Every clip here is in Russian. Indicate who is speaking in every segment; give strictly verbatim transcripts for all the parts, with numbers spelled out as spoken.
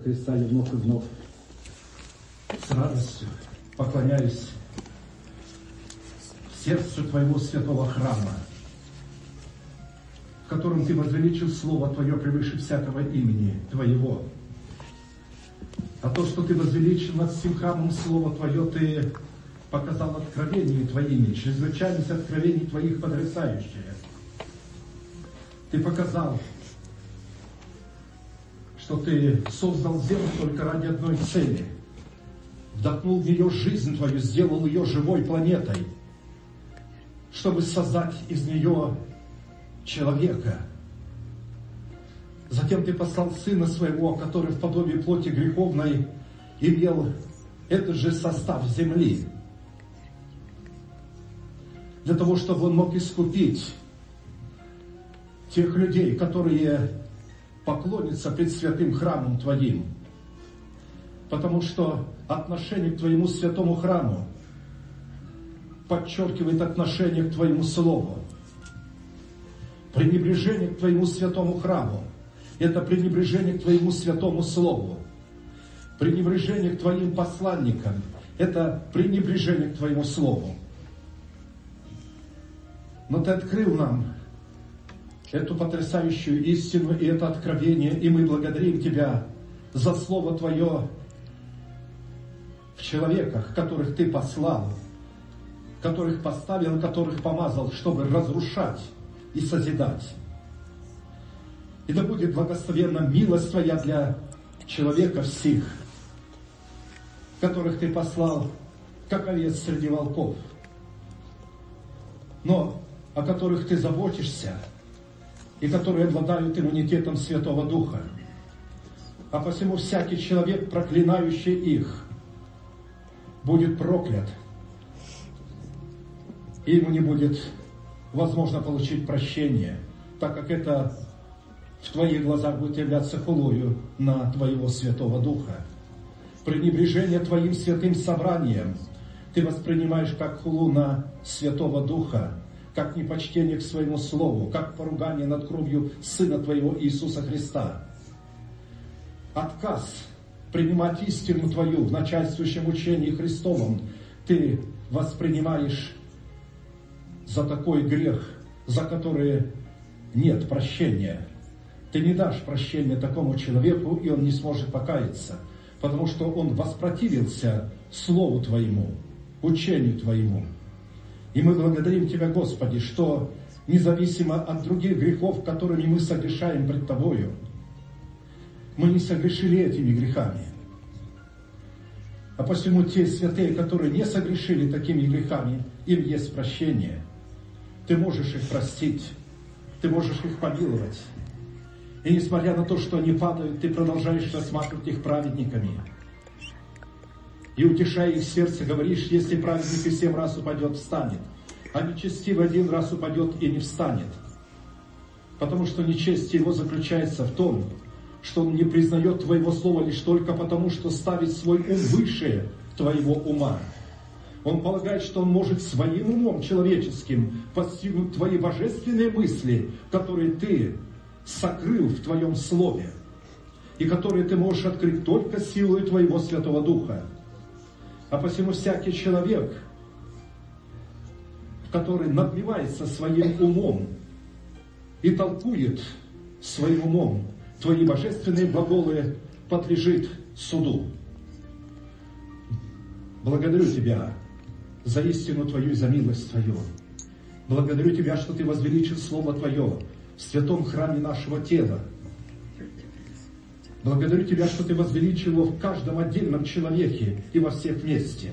Speaker 1: Христа я вновь и вновь с радостью поклоняюсь сердцу Твоего святого храма, в котором Ты возвеличил Слово Твое превыше всякого имени Твоего. А то, что Ты возвеличил над всем храмом Слово Твое, Ты показал откровениями Твоими, чрезвычайность откровений Твоих потрясающая. Ты показал, что Ты создал землю только ради одной цели. Вдохнул в нее жизнь Твою, сделал ее живой планетой, чтобы создать из нее человека. Затем Ты послал Сына Своего, который в подобии плоти греховной имел этот же состав земли, для того, чтобы Он мог искупить тех людей, которые поклонятся пред святым храмом Твоим. Потому что отношение к Твоему святому храму подчеркивает отношение к Твоему Слову. Пренебрежение к Твоему святому храму – это пренебрежение к Твоему святому Слову. Пренебрежение к Твоим посланникам – это пренебрежение к Твоему Слову. Но Ты открыл нам эту потрясающую истину и это откровение, и мы благодарим Тебя за Слово Твое в человеках, которых Ты послал, которых поставил, которых помазал, чтобы разрушать и созидать. И да будет благословенна милость Твоя для человека всех, которых Ты послал, как овец среди волков, но о которых Ты заботишься, и которые обладают иммунитетом Святого Духа. А посему всякий человек, проклинающий их, будет проклят, и ему не будет возможно получить прощение, так как это в Твоих глазах будет являться хулою на Твоего Святого Духа. Пренебрежение Твоим святым собранием Ты воспринимаешь как хулу на Святого Духа, как непочтение к Своему Слову, как поругание над кровью Сына Твоего Иисуса Христа. Отказ принимать истину Твою в начальствующем учении Христовом Ты воспринимаешь за такой грех, за который нет прощения. Ты не дашь прощения такому человеку, и он не сможет покаяться, потому что он воспротивился Слову Твоему, учению Твоему. И мы благодарим Тебя, Господи, что независимо от других грехов, которыми мы согрешаем пред Тобою, мы не согрешили этими грехами. А посему те святые, которые не согрешили такими грехами, им есть прощение. Ты можешь их простить, Ты можешь их помиловать. И несмотря на то, что они падают, Ты продолжаешь рассматривать их праведниками. И, утешая их сердце, говоришь: если праведник и семь раз упадет, встанет, а нечестивый один раз упадет и не встанет. Потому что нечестие его заключается в том, что он не признает Твоего слова лишь только потому, что ставит свой ум выше Твоего ума. Он полагает, что он может своим умом человеческим постигнуть Твои божественные мысли, которые Ты сокрыл в Твоем Слове, и которые Ты можешь открыть только силой Твоего Святого Духа. А посему всякий человек, который надмевается своим умом и толкует своим умом Твои божественные глаголы, подлежит суду. Благодарю Тебя за истину Твою и за милость Твою. Благодарю Тебя, что Ты возвеличил Слово Твое в святом храме нашего тела. Благодарю Тебя, что Ты возвеличил его в каждом отдельном человеке и во всех вместе.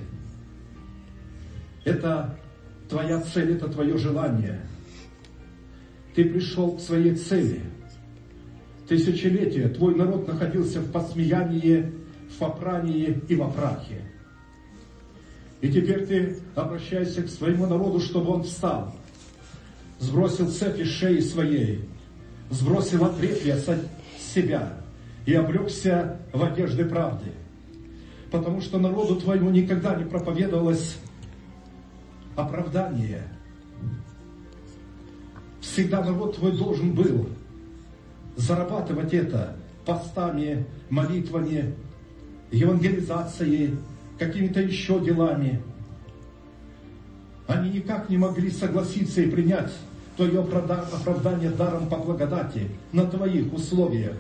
Speaker 1: Это Твоя цель, это Твое желание. Ты пришел к своей цели. Тысячелетия Твой народ находился в посмеянии, в попрании и во прахе. И теперь Ты обращаешься к своему народу, чтобы он встал, сбросил цепи с шеи своей, сбросил отрепья с себя и облегся в одежды правды. Потому что народу Твоему никогда не проповедовалось оправдание. Всегда народ Твой должен был зарабатывать это постами, молитвами, евангелизацией, какими-то еще делами. Они никак не могли согласиться и принять Твое оправдание даром по благодати на Твоих условиях.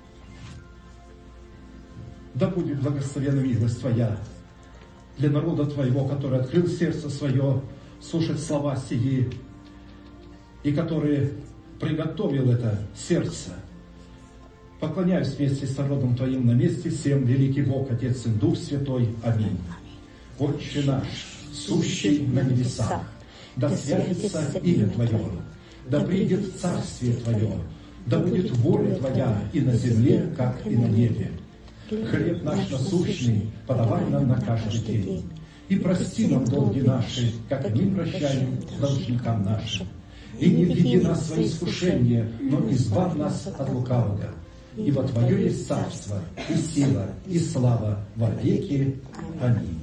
Speaker 1: Да будет благословена милость Твоя для народа Твоего, который открыл сердце свое слушать слова сии, и который приготовил это сердце. Поклоняюсь вместе с народом Твоим на месте всем, великий Бог, Отец и Дух Святой. Аминь. Отче наш, сущий на небесах, да святится имя Твое, да придет царствие Твое, да будет воля Твоя и на земле, как и на небе. Хлеб наш насущный подавай нам на каждый день, и прости нам долги наши, как и мы прощаем должникам нашим. И не введи нас в искушение, но избавь нас от лукавого. Ибо Твое есть царство, и сила, и слава во веки. Аминь.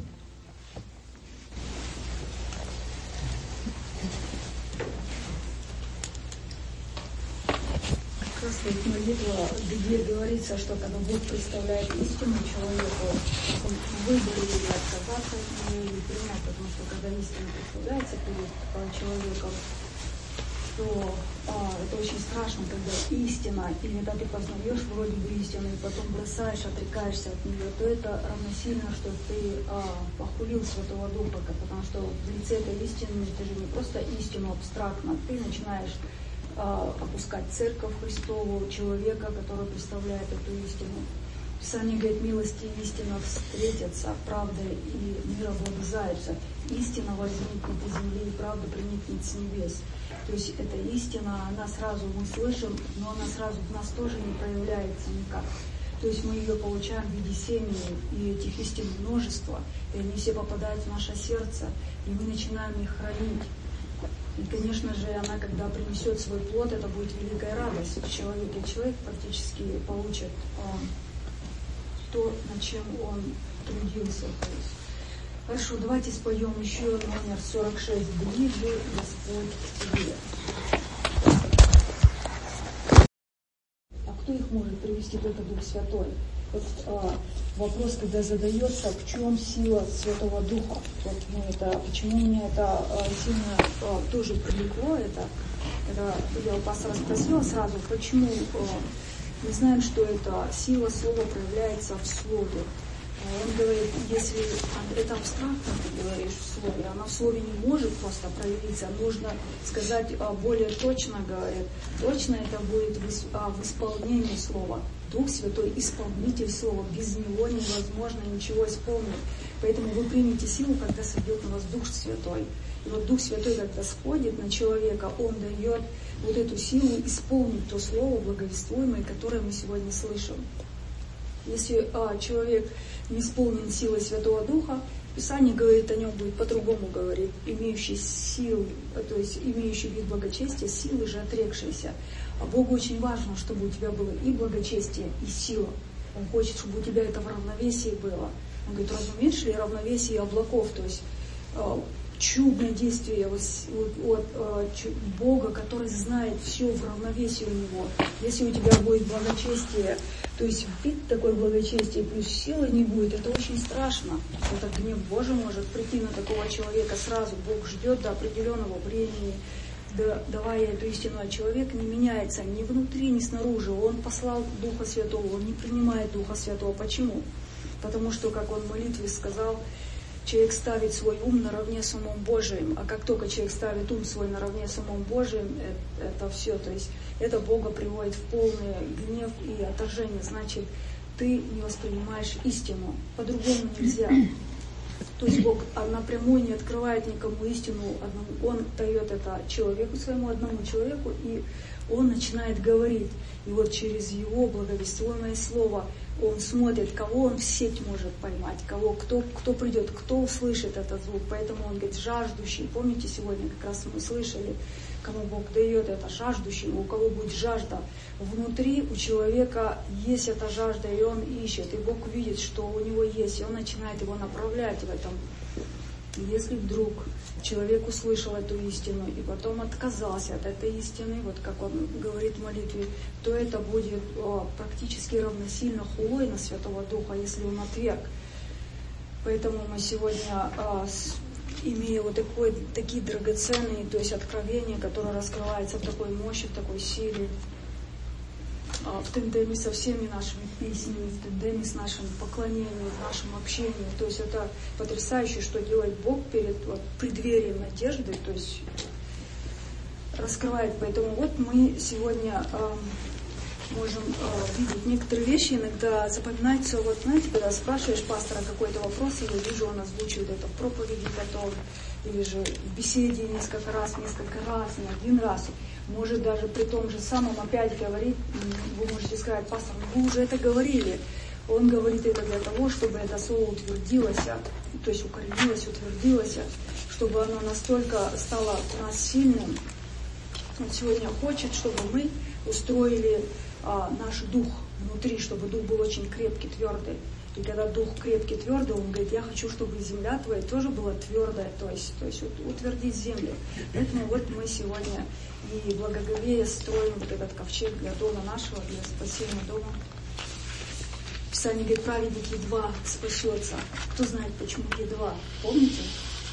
Speaker 2: Как раз вот молитва, где говорится, что когда Бог представляет истину человеку, он выбор или отказаться от нее, или принять, потому что когда истина представляется перед человеком, то а, это очень страшно, когда истина, или когда ты познаешь вроде бы истину, и потом бросаешь, отрекаешься от нее, то это равносильно, что ты а, похулил Святого Духа, потому что в лице этой истины ты же не просто истину абстрактно, ты начинаешь а, опускать церковь Христову, человека, который представляет эту истину. Писание говорит, милости и истина встретятся, правда и мир обладает. Истина возникнет из земли, и правда проникнет с небес. То есть эта истина, она сразу мы слышим, но она сразу в нас тоже не проявляется никак. То есть мы ее получаем в виде семени, и этих истин множество, и они все попадают в наше сердце, и мы начинаем их хранить. И, конечно же, она, когда принесет свой плод, это будет великая радость в человеке. Человек практически получит а, то, над чем он трудился. То есть. Хорошо, давайте споем еще номер сорок шесть. «Ближе Господь к тебе». А кто их может привести? Только Дух Святой. Вот а, вопрос, когда задается, в чем сила Святого Духа? Вот, ну, это, почему меня это а, сильно а, тоже привлекло? Это, это я у пастора спросила сразу, почему а, мы знаем, что это сила слова проявляется в слове. Он говорит, если это абстрактно, ты говоришь в слове, она в слове не может просто проявиться, нужно сказать более точно, говорит. Точно это будет в исполнении слова. Дух Святой — исполнитель слова. Без него невозможно ничего исполнить. Поэтому вы примете силу, когда сойдет на вас Дух Святой. И вот Дух Святой, когда сходит на человека, Он дает вот эту силу исполнить то слово благовествуемое, которое мы сегодня слышим. Если а, человек не исполнен силой Святого Духа, Писание говорит о нем, будет по-другому говорит, имеющий силу, то есть имеющий вид благочестия, силы же отрекшиеся. А Богу очень важно, чтобы у тебя было и благочестие, и сила. Он хочет, чтобы у тебя это в равновесии было. Он говорит, разумеешь ли равновесие облаков, то есть а, чудное действие от, от, от Бога, который знает все в равновесии у Него. Если у тебя будет благочестие, то есть вид такой благочестия плюс силы не будет, это очень страшно. Это гнев Божий может прийти на такого человека сразу. Бог ждет до определенного времени, да, давая эту истину, а человек не меняется ни внутри, ни снаружи. Он послал Духа Святого, он не принимает Духа Святого. Почему? Потому что, как он в молитве сказал, человек ставит свой ум наравне с умом Божиим, а как только человек ставит ум свой наравне с умом Божиим, это, это все, то есть это Бога приводит в полный гнев и отторжение, значит, ты не воспринимаешь истину, по-другому нельзя. То есть Бог напрямую не открывает никому истину одному, Он дает это человеку, своему одному человеку, и Он начинает говорить. И вот через Его благовествуемое слово Он смотрит, кого Он в сеть может поймать, кого, кто, кто придет, кто услышит этот звук. Поэтому Он говорит, жаждущий. Помните, сегодня как раз мы слышали, кому Бог дает это, жаждущий, у кого будет жажда. Внутри у человека есть эта жажда, и он ищет, и Бог видит, что у него есть, и Он начинает его направлять в этом. если вдруг человек услышал эту истину и потом отказался от этой истины, вот как он говорит в молитве, то это будет о, практически равносильно хулой на Святого Духа, если он отверг. Поэтому мы сегодня, о, с, имея вот такой, такие драгоценные, то есть откровения, которые раскрываются в такой мощи, в такой силе, в тандеме со всеми нашими песнями, в тандеме с нашим поклонением, в нашем общении. То есть это потрясающе, что делает Бог перед вот, преддверием надежды, то есть раскрывает. Поэтому вот мы сегодня э, можем э, видеть некоторые вещи, иногда запоминаются, вот знаете, когда спрашиваешь пастора какой-то вопрос, и я вижу, он озвучивает это в проповеди потом, или же в беседе несколько раз, несколько раз, не один раз. Может даже при том же самом опять говорить, вы можете сказать, пастор, вы уже это говорили. Он говорит это для того, чтобы это слово утвердилось, то есть укоренилось, утвердилось, чтобы оно настолько стало у нас сильным. Он сегодня хочет, чтобы мы устроили а, наш дух внутри, чтобы дух был очень крепкий, твердый. И когда дух крепкий, твердый, он говорит, я хочу, чтобы земля твоя тоже была твердая, то есть, то есть утвердить землю. Поэтому вот мы сегодня и благоговея строим вот этот ковчег для дома нашего, для спасения дома. Писание говорит, праведник едва спасется. Кто знает, почему едва? Помните?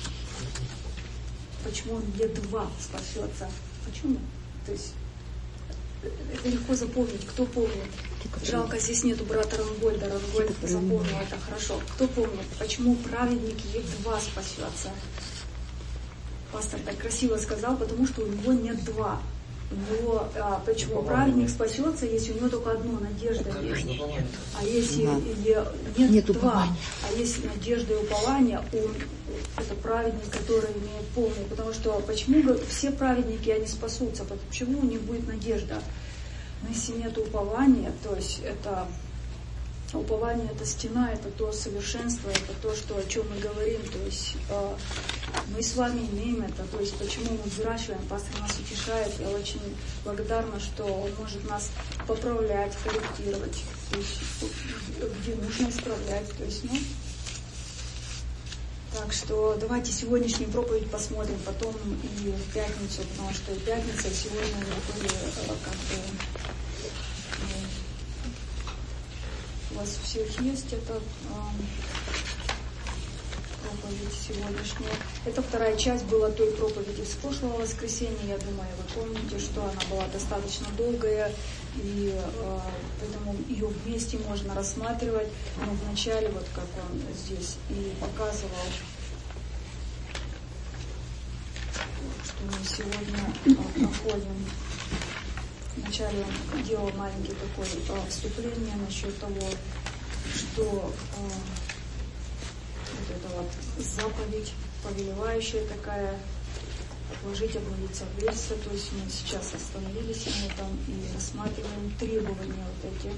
Speaker 2: Почему он едва спасется? Почему? То есть это легко запомнить. Кто помнит? Жалко, здесь нету брата Рангольда. Рангольд запомнил это хорошо. Кто помнит, почему праведник едва спасется? Пастор так красиво сказал, потому что у него нет два. У него, а, почему праведник спасется, если у него только одно, надежда есть. А если нет, нет два, а если надежда и упование, он это праведник, который имеет полный. Потому что почему все праведники, они спасутся? Почему у них будет надежда? Но если нет упования, то есть это упование, это стена, это то совершенство, это то, что, о чем мы говорим. То есть э, мы с вами имеем это. То есть почему мы взращиваем, пастор нас утешает. Я очень благодарна, что он может нас поправлять, корректировать, то есть, где нужно исправлять. То есть, ну, так что давайте сегодняшнюю проповедь посмотрим, потом и в пятницу, потому что и пятница, и сегодня мы были э, как бы... У вас у всех есть эта э, проповедь сегодняшняя. Это вторая часть была той проповеди с прошлого воскресенья. Я думаю, вы помните, что она была достаточно долгая, и э, поэтому ее вместе можно рассматривать. Но вначале, вот как он здесь и показывал, что мы сегодня э, проходим. Вначале он делал маленькое такое э, вступление насчет того, что э, вот эта вот заповедь, повелевающая такая, отложить, обновиться, обвеситься. То есть мы сейчас остановились на этом и рассматриваем требования вот эти.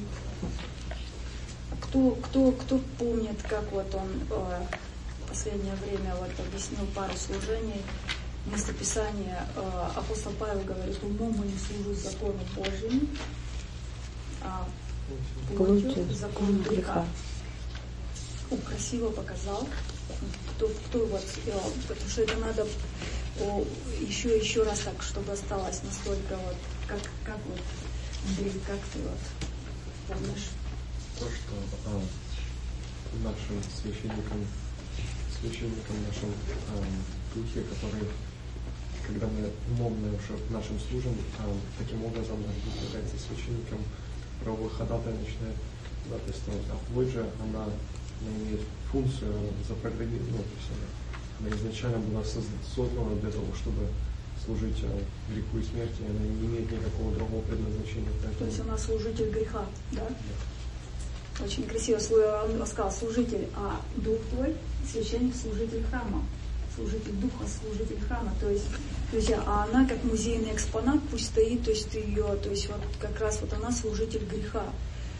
Speaker 2: Кто, кто, кто помнит, как вот он э, в последнее время вот объяснил пару служений, место Писания, э, апостол Павел говорит, умом моим служу закону Божьему, а плотью закону греха. Он красиво показал, кто, кто вот, э, потому что это надо о, еще еще раз так, чтобы осталось настолько вот, как, как вот, Андрей, как ты вот помнишь?
Speaker 3: То, что а, нашим священникам, священникам нашим а, духе, которые, когда мы умом нашим служим, а, таким образом наш дух является священником, правовой ходатай начинает ходатайствовать. А плоть же, она, она имеет функцию запрограммированную, то есть она, она изначально была создана для того, чтобы служить а, греху и смерти, она не имеет никакого другого предназначения. Поэтому...
Speaker 2: То есть она служитель греха, да? Да. Очень красиво он сказал, служитель, а дух твой, священник, служитель храма. Служитель духа, служитель храма. То есть, то есть, а она как музейный экспонат, пусть стоит, то есть ты ее, то есть вот как раз вот она служитель греха.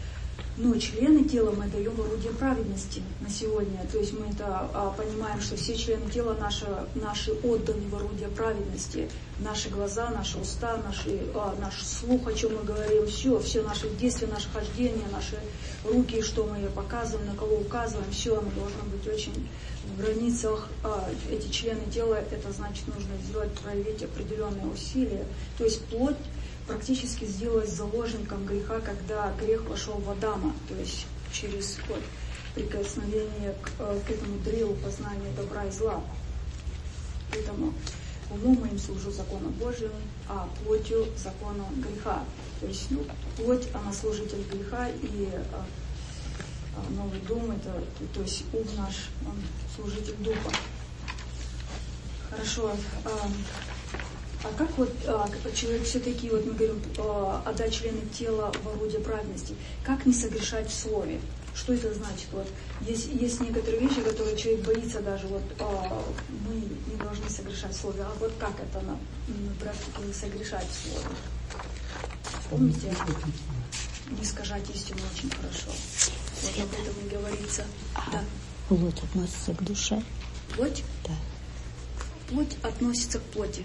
Speaker 2: Но члены тела мы даем в орудие праведности на сегодня. То есть мы это а, понимаем, что все члены тела наши, наши отданы в орудие праведности. Наши глаза, наши уста, наши, а, наш слух, о чем мы говорим, все, все наши действия, наше хождение, наши руки, что мы показываем, на кого указываем, все оно должно быть очень в границах. А, эти члены тела, это значит, нужно сделать, проявить определенные усилия. То есть плоть практически сделалась заложником греха, когда грех вошел в Адама, то есть через вот, прикосновение к, к этому древу познания добра и зла. Поэтому умом моим служу закону Божьему, а плотью закону греха. То есть ну, плоть, она служитель греха, и а, а, новый дом, это, то есть ум наш, он служитель духа. Хорошо. А, А как вот а, человек все-таки, вот мы говорим, а, отдать члены тела в орудие праведности, как не согрешать в слове? Что это значит? Вот, есть, есть некоторые вещи, которые человек боится даже, вот а, мы не должны согрешать в слове, а вот как это на, на практике не согрешать в слове? Помните? Не сказать истину очень хорошо. Вот об этом и говорится. Да.
Speaker 4: Плоть относится к душе?
Speaker 2: Плоть?
Speaker 4: Да.
Speaker 2: Плоть относится к плоти.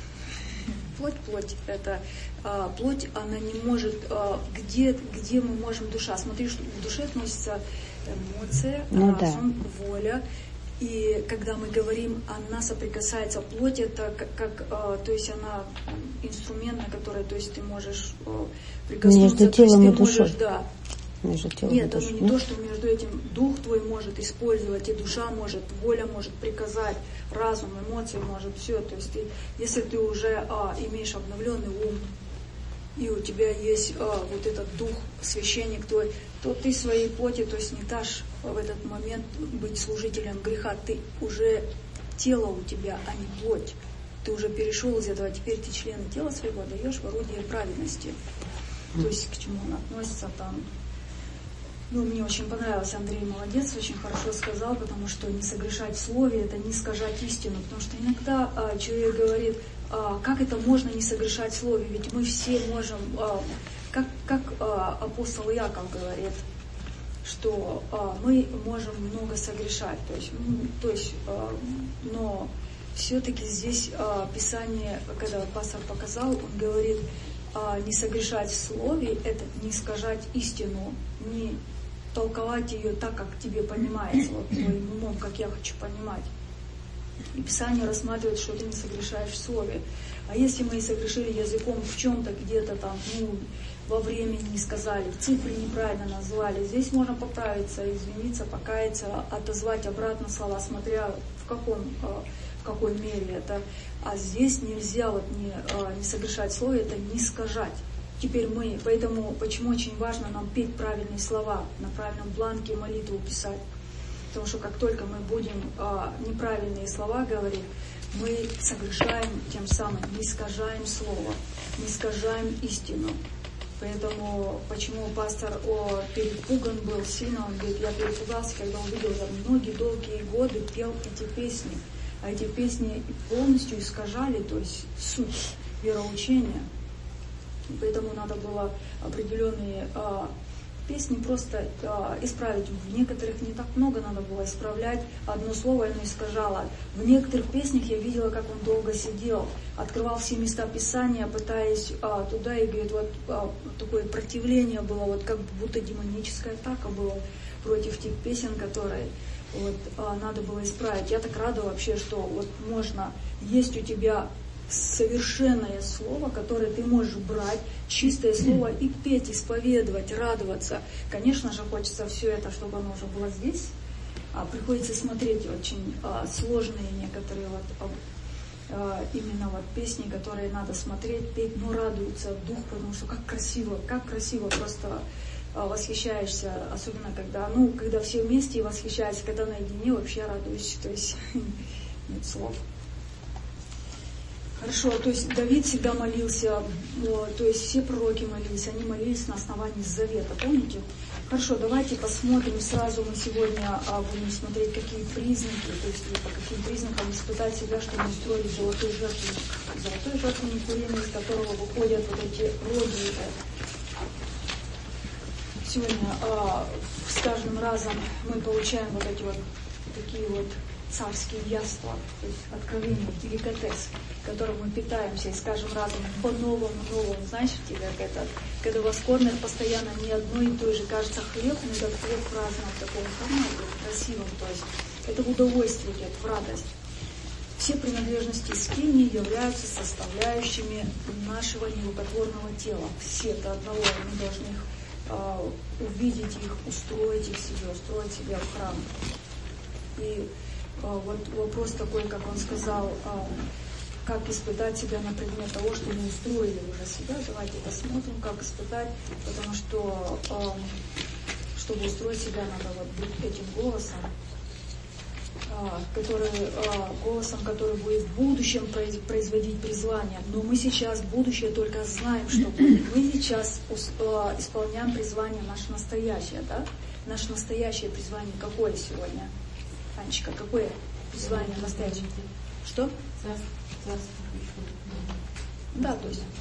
Speaker 2: Плоть, плоть, это а, плоть, она не может, а, где, где мы можем, душа, смотри, что в душе относится эмоция,
Speaker 4: ну,
Speaker 2: разум,
Speaker 4: да.
Speaker 2: воля, и когда мы говорим, она соприкасается, плоть, это как, как а, то есть она инструмент, на который, то есть ты можешь а, прикоснуться,
Speaker 4: между телом и
Speaker 2: можешь,
Speaker 4: душой.
Speaker 2: Да.
Speaker 4: Между телом
Speaker 2: Нет,
Speaker 4: и
Speaker 2: оно
Speaker 4: душой.
Speaker 2: не то, что между этим дух твой может использовать, и душа может, воля может приказать, разум, эмоции может, все. То есть ты, если ты уже а, имеешь обновленный ум, и у тебя есть а, вот этот дух, священник твой, то ты своей плоти, то есть не дашь в этот момент быть служителем греха. Ты уже тело у тебя, а не плоть. Ты уже перешел из этого, теперь ты члены тела своего даешь в орудие праведности. То есть к чему он относится там. Ну, мне очень понравилось, Андрей молодец, очень хорошо сказал, потому что не согрешать в слове, это не искажать истину, потому что иногда а, человек говорит, а, как это можно не согрешать в слове, ведь мы все можем, а, как, как а, апостол Иаков говорит, что а, мы можем много согрешать, то есть, ну, то есть а, но все-таки здесь а, Писание, когда пастор показал, он говорит, а, не согрешать в слове, это не искажать истину, не толковать ее так, как тебе понимается, вот твоим умом, как я хочу понимать. И Писание рассматривает, что ты не согрешаешь в слове. А если мы и согрешили языком в чем-то, где-то там, ну, во времени не сказали, цифры неправильно назвали, здесь можно поправиться, извиниться, покаяться, отозвать обратно слова, смотря в каком, в какой мере это. А здесь нельзя вот не, не согрешать в слове, это не искажать. Теперь мы, поэтому, почему очень важно нам петь правильные слова, на правильном бланке молитву писать. Потому что как только мы будем а, неправильные слова говорить, мы согрешаем тем самым, мы искажаем слово, мы искажаем истину. Поэтому, почему пастор о, перепуган был сильно, он говорит, я перепугался, когда увидел, я многие долгие годы пел эти песни, а эти песни полностью искажали, то есть суть вероучения. Поэтому надо было определенные а, песни просто а, исправить. В некоторых не так много надо было исправлять. Одно слово оно искажало. В некоторых песнях я видела, как он долго сидел, открывал все места Писания, пытаясь а, туда, и говорит, вот а, такое противление было, вот как будто демоническая атака была против тех песен, которые вот, а, надо было исправить. Я так рада вообще, что вот можно, есть у тебя совершенное слово, которое ты можешь брать, чистое слово, и петь, исповедовать, радоваться. Конечно же, хочется все это, чтобы оно уже было здесь. А приходится смотреть очень а, сложные некоторые вот, а, именно вот песни, которые надо смотреть, петь, но радуется дух, потому что как красиво, как красиво, просто а, восхищаешься, особенно когда, ну, когда все вместе и восхищаешься, когда наедине вообще радуюсь, то есть нет слов. Хорошо, то есть Давид всегда молился, то есть все пророки молились, они молились на основании завета, помните? Хорошо, давайте посмотрим, сразу мы сегодня будем смотреть, какие признаки, то есть по каким признакам испытать себя, что мы устроили золотой жертвенник. Золотой жертвенник, курение, из которого выходят вот эти роги сегодня а, с каждым разом мы получаем вот эти вот такие вот царские яства, то есть откровения, деликатес, которым мы питаемся, и с каждым разом по-новому, новому. Знаете, как это, когда вас кормят постоянно не одной и той же, кажется, хлеб, но этот хлеб в разном таком формате, красивом, то есть это в удовольствие идет, в радость. Все принадлежности скинии являются составляющими нашего нерукотворного тела. Все до одного, мы должны их э, увидеть их, устроить их себе, устроить себя в храм. И э, вот вопрос такой, как он сказал, э, как испытать себя на предмет того, что мы устроили уже себя. Давайте посмотрим, как испытать, потому что, э, чтобы устроить себя, надо вот быть этим голосом, который, голосом, который будет в будущем производить призвание. Но мы сейчас будущее только знаем, что будет. Мы сейчас исполняем призвание наше настоящее, да? Наше настоящее призвание какое сегодня? Анечка, какое призвание настоящее? Что? Да, то есть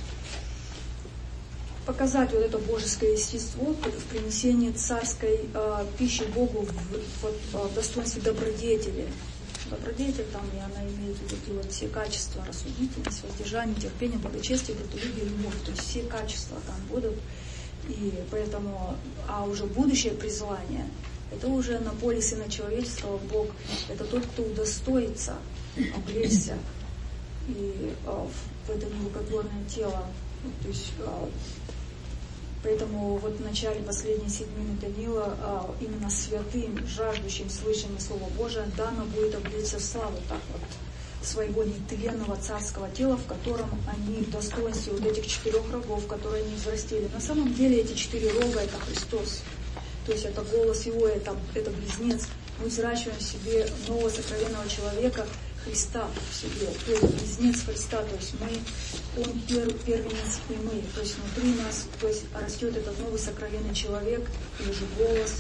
Speaker 2: показать вот это божеское естество в принесении царской э, пищи Богу в, в, в достоинстве добродетели. Добродетель там, и она имеет вот эти вот все качества: рассудительность, воздержание, терпение, благочестие, братолюбие, любовь. То есть все качества там будут. И поэтому, а уже будущее призвание, это уже на поле Сына Человеческого Бог, это тот, кто удостоится облечься и э, в это нерукотворное тело. То есть, э, поэтому вот в начале последней седьмины Даниила а, именно святым, жаждущим слышания Слова Божия, дано будет облечься в славу, так вот, своего нетленного царского тела, в котором они в достоинстве вот этих четырех рогов, которые они взрастили. На самом деле эти четыре рога — это Христос. То есть это голос Его, это, это близнец. Мы взращиваем в себе нового сокровенного человека, Христа в себе, то есть близнец Христа, то есть мы, Он пер, первенец и мы, то есть внутри нас, то есть растет этот новый сокровенный человек, или же голос,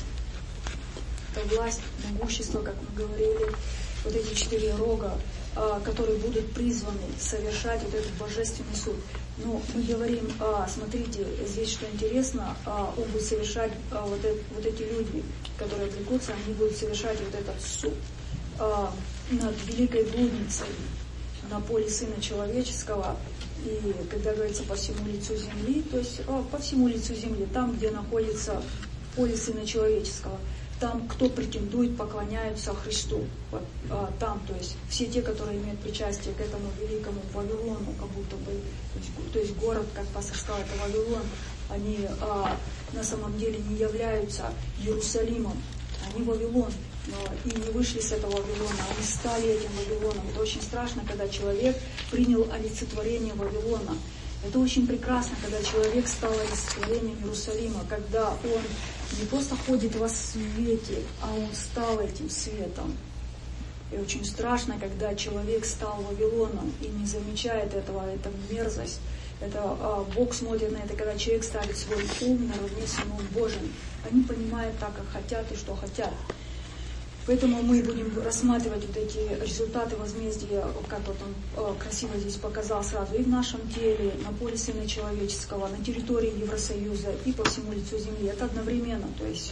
Speaker 2: это власть, могущество, как мы говорили, вот эти четыре рога, а, которые будут призваны совершать вот этот божественный суд. Но мы говорим, а, смотрите, здесь что интересно, а, Он будет совершать, а, вот, это, вот эти люди, которые отвлекутся, они будут совершать вот этот суд а, над великой блудницей на поле Сына Человеческого. И когда говорится по всему лицу земли, то есть а, по всему лицу земли, там, где находится поле Сына Человеческого, там, кто претендует, поклоняются Христу. Вот, а, там, то есть все те, которые имеют причастие к этому великому Вавилону, как будто бы, то есть, то есть город, как пастор сказал, это Вавилон, они а, на самом деле не являются Иерусалимом, они Вавилон. И не вышли с этого Вавилона, они стали этим Вавилоном. Это очень страшно, когда человек принял олицетворение Вавилона. Это очень прекрасно, когда человек стал олицетворением Иерусалима, когда он не просто ходит во свете, а он стал этим светом. И очень страшно, когда человек стал Вавилоном и не замечает этого, это мерзость. Это а, Бог смотрит на это, когда человек ставит свой ум наравне с умом Божьим. Они понимают так, как хотят и что хотят. Поэтому мы будем рассматривать вот эти результаты возмездия, как вот он э, красиво здесь показал сразу, и в нашем теле, на поле Сына Человеческого, на территории Евросоюза и по всему лицу земли. Это одновременно, то есть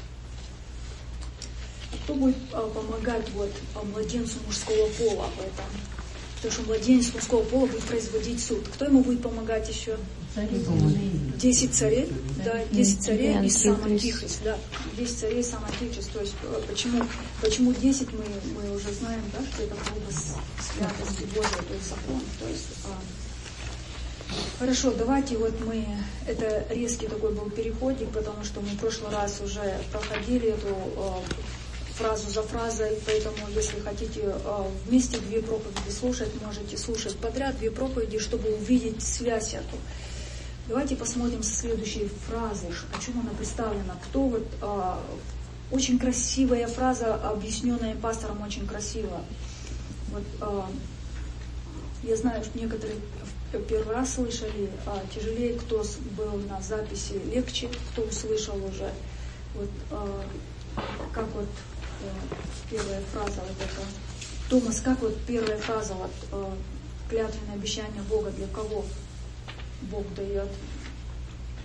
Speaker 2: кто будет э, помогать вот, младенцу мужского пола в этом? Потому что младенец мужского пола будет производить суд. Кто ему будет помогать еще? Десять царей, да, десять царей и сам Антихрист, да, десять царей и сам Антихрист. То есть почему, почему десять мы, мы уже знаем, да, что это образ святости Божией, то есть закон. То есть, а... Хорошо, давайте вот мы, это резкий такой был переходик, потому что мы в прошлый раз уже проходили эту а, фразу за фразой, поэтому если хотите а, вместе две проповеди слушать, можете слушать подряд две проповеди, чтобы увидеть связь эту. Давайте посмотрим со следующей фразы, о чем она представлена. Кто вот а, очень красивая фраза, объясненная пастором очень красиво. Вот, а, я знаю, что некоторые первый раз слышали, а тяжелее, кто был на записи, легче, кто услышал уже. Вот, а, как вот а, первая фраза вот эта. Томас, как вот первая фраза вот, а, клятвенное обещание Бога для кого Бог дает?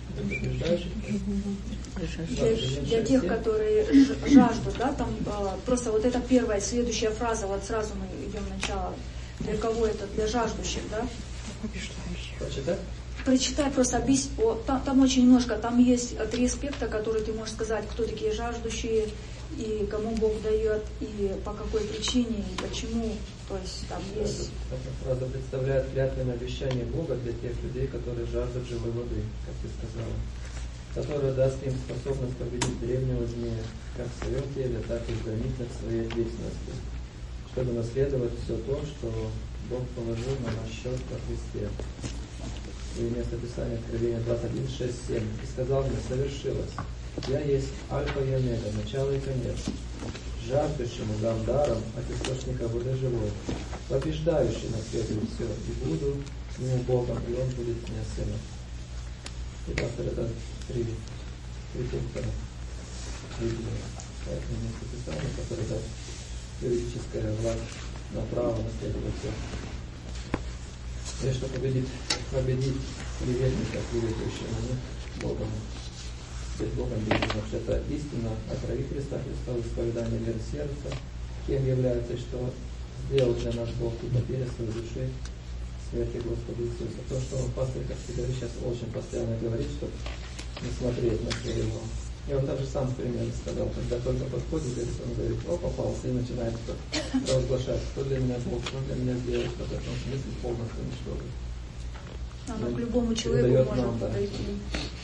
Speaker 2: Для, для тех, которые жаждут, да, там э, просто вот это первая, следующая фраза, вот сразу мы идем начало. Для кого это? Для жаждущих, да?
Speaker 5: Прочитай.
Speaker 2: Прочитай, просто объясни. Там, там очень немножко, там есть три аспекта, которые ты можешь сказать, кто такие жаждущие, и кому Бог дает, и по какой причине, и почему. То есть там есть...
Speaker 5: Эта фраза представляет клятвенное обещание Бога для тех людей, которые жаждут живой воды, как ты сказала, которая даст им способность победить древнего змея, как в своем теле, так и в границах своей ответственности, чтобы наследовать все то, что Бог положил на наш счет во Христе. И место Писания Откровения двадцать один, шесть, семь. И сказал мне: совершилось. Я есть Альфа и Омега, начало и конец. Жаждущему дам даром от источника воды живой, побеждающий наследует все, и буду с ним Богом, и он будет мне сыном. И пастор, это три, три пункта видения. Поэтому место Писания, которое даст юридическая власть на право наследовать все. И что победить, победить клеветника, клеветающего на них Богом. Перед Богом видно, что это истина о крови Христа Христа, исповедание веры сердца, кем является, что сделал для нас Бог и потеря своей души, смерти Господа Иисуса. То, что он, пастор, как ты говоришь, сейчас очень постоянно говорит, чтобы не смотреть на своего. И он даже сам пример сказал, когда только подходит, говорит, он говорит: о, попался, и начинает провозглашать, что для меня Бог, что для меня сделать, что в этом смысле полностью ничего.
Speaker 2: Оно к любому человеку может подойти.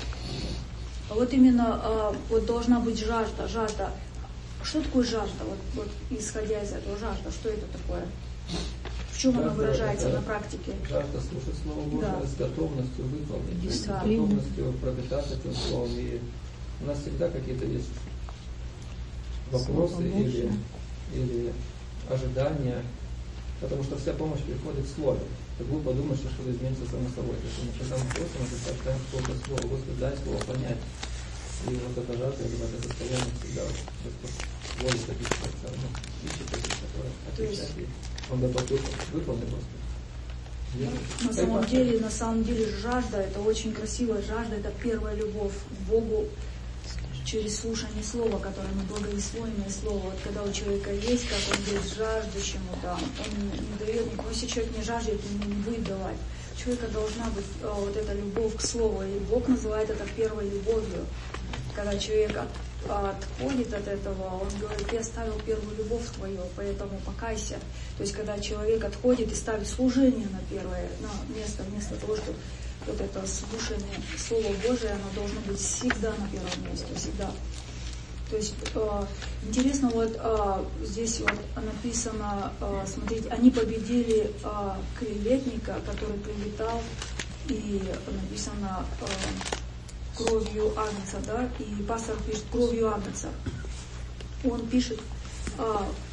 Speaker 2: А вот именно а, вот должна быть жажда. Жажда. Что такое жажда? Вот, вот исходя из этого, жажда, что это такое? В чем жажда, она выражается на практике?
Speaker 5: Жажда слушать Слово Божие, да, с готовностью выполнить, с готовностью пропитаться этим Словом. И у нас всегда какие-то есть вопросы или, или ожидания, потому что вся помощь приходит в Слове. Ты глупо думаешь, что что-то изменится само собой. Поэтому когда мы просим, мы представляем сколько слова. Господи, дай Слово понять. И вот эта жажда, или это состояние всегда вводит таких сердца, ну, ищет таких, которые отвечают. И он готов выполнить Господи.
Speaker 2: На самом деле, на самом деле жажда, это очень красивая жажда, это первая любовь к Богу через слушание слова, которое мы благословенное слово. Вот когда у человека есть, как он говорит, жаждущему, да, он не дает никому. Если человек не жаждет, он не будет давать. У человека должна быть а, вот эта любовь к слову, и Бог называет это первой любовью. Когда человек от, отходит от этого, он говорит: я оставил первую любовь твою, поэтому покайся. То есть когда человек отходит и ставит служение на первое на место, вместо того, чтобы вот это слушание Слова Божия, оно должно быть всегда на первом месте, всегда. То есть э, интересно, вот э, здесь вот написано, э, смотрите, они победили э, клеветника, который клеветал, и написано э, кровью агнца, да, и пастор пишет кровью агнца. Он пишет э,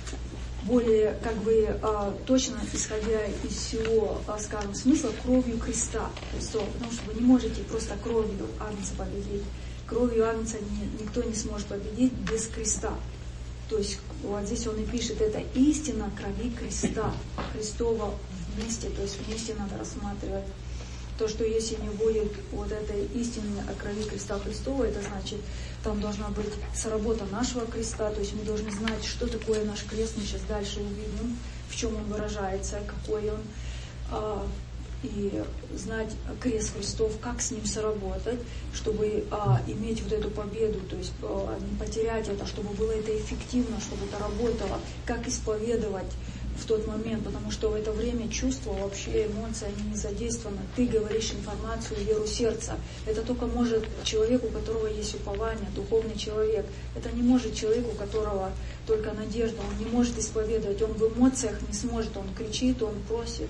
Speaker 2: более как бы а, точно, исходя из всего, а, скажем, смысла, кровью креста Христова, потому что вы не можете просто кровью агнца победить. Кровью агнца ни, никто не сможет победить без креста. То есть вот здесь он и пишет, это истина крови креста Христова вместе, то есть вместе надо рассматривать. То, что если не будет вот этой истины о крови креста Христова, это значит, там должна быть соработа нашего креста, то есть мы должны знать, что такое наш крест, мы сейчас дальше увидим, в чем он выражается, какой он, а, и знать крест Христов, как с ним соработать, чтобы а, иметь вот эту победу, то есть а, не потерять это, чтобы было это эффективно, чтобы это работало, как исповедовать в тот момент, потому что в это время чувства, вообще эмоции, они не задействованы. Ты говоришь информацию, веру сердца. Это только может человек, у которого есть упование, духовный человек. Это не может человек, у которого только надежда. Он не может исповедовать, он в эмоциях не сможет, он кричит, он просит.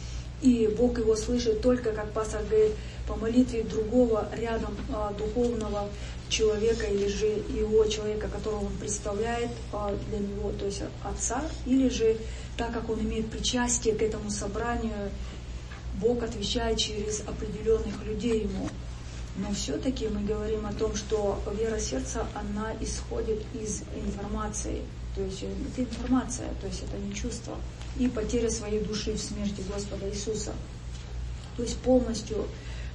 Speaker 2: И Бог его слышит только, как пастор говорит, по молитве другого рядом а, духовного человека или же его человека, которого он представляет а, для него, то есть отца, или же так как он имеет причастие к этому собранию, Бог отвечает через определенных людей ему. Но все-таки мы говорим о том, что вера сердца, она исходит из информации. То есть это информация, то есть это не чувство. И потеря своей души в смерти Господа Иисуса. То есть полностью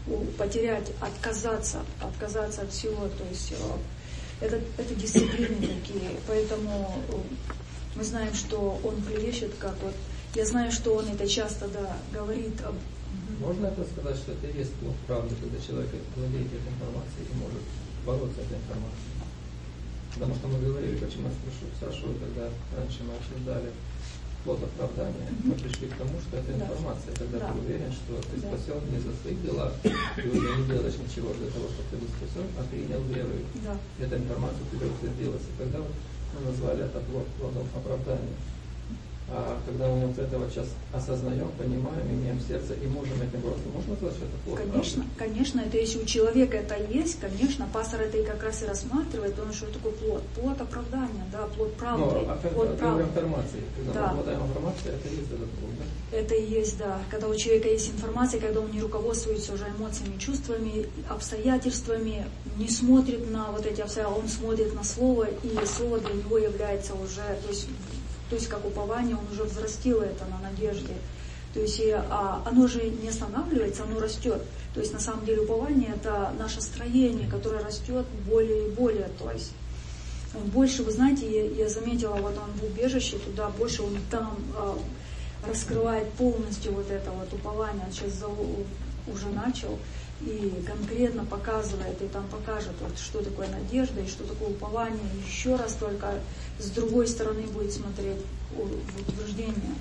Speaker 2: потерять, отказаться, отказаться от всего. То есть это, это дисциплины такие. Поэтому мы знаем, что он клевещет, как вот. Я знаю, что он это часто, да, говорит об...
Speaker 5: Можно это сказать, что это и есть плод правды, когда человек владеет этой информацией и может бороться этой информацией. Потому что мы говорили, почему я спрашиваю, когда раньше мы обсуждали плод оправдания, mm-hmm. мы пришли к тому, что это информация, когда да. ты уверен, что ты да. спасен не за свои дела, ты уже не делаешь ничего для того, чтобы ты был спасен, а принял веру. Да. Эта информация тебе утвердилась. И тогда вот мы назвали это плод, плодом оправдания. А когда мы вот этого сейчас осознаем, понимаем, имеем сердце и можем этим бороться, можно сказать, что это плод?
Speaker 2: Конечно, правда? Конечно, это если у человека это есть, конечно, пастор это и как раз и рассматривает, он что такое плод? Плод оправдания, да, плод правды.
Speaker 5: Ну, а
Speaker 2: плод правды.
Speaker 5: Информации, когда
Speaker 2: да.
Speaker 5: мы обладаем информацией, это и есть этот плод, да?
Speaker 2: Это и есть, да. Когда у человека есть информация, когда он не руководствуется уже эмоциями, чувствами, обстоятельствами, не смотрит на вот эти обстоятельства, он смотрит на слово, и слово для него является уже, то есть, то есть как упование, он уже взрастил это на надежде. То есть и, а, оно же не останавливается, оно растет. То есть на самом деле упование это наше строение, которое растет более и более. То есть больше, вы знаете, я, я заметила, вот он в убежище, туда больше он там а, раскрывает полностью вот это вот упование. Он сейчас за, уже начал и конкретно показывает, и там покажет, вот, что такое надежда и что такое упование. Еще раз только с другой стороны будет смотреть в утверждение.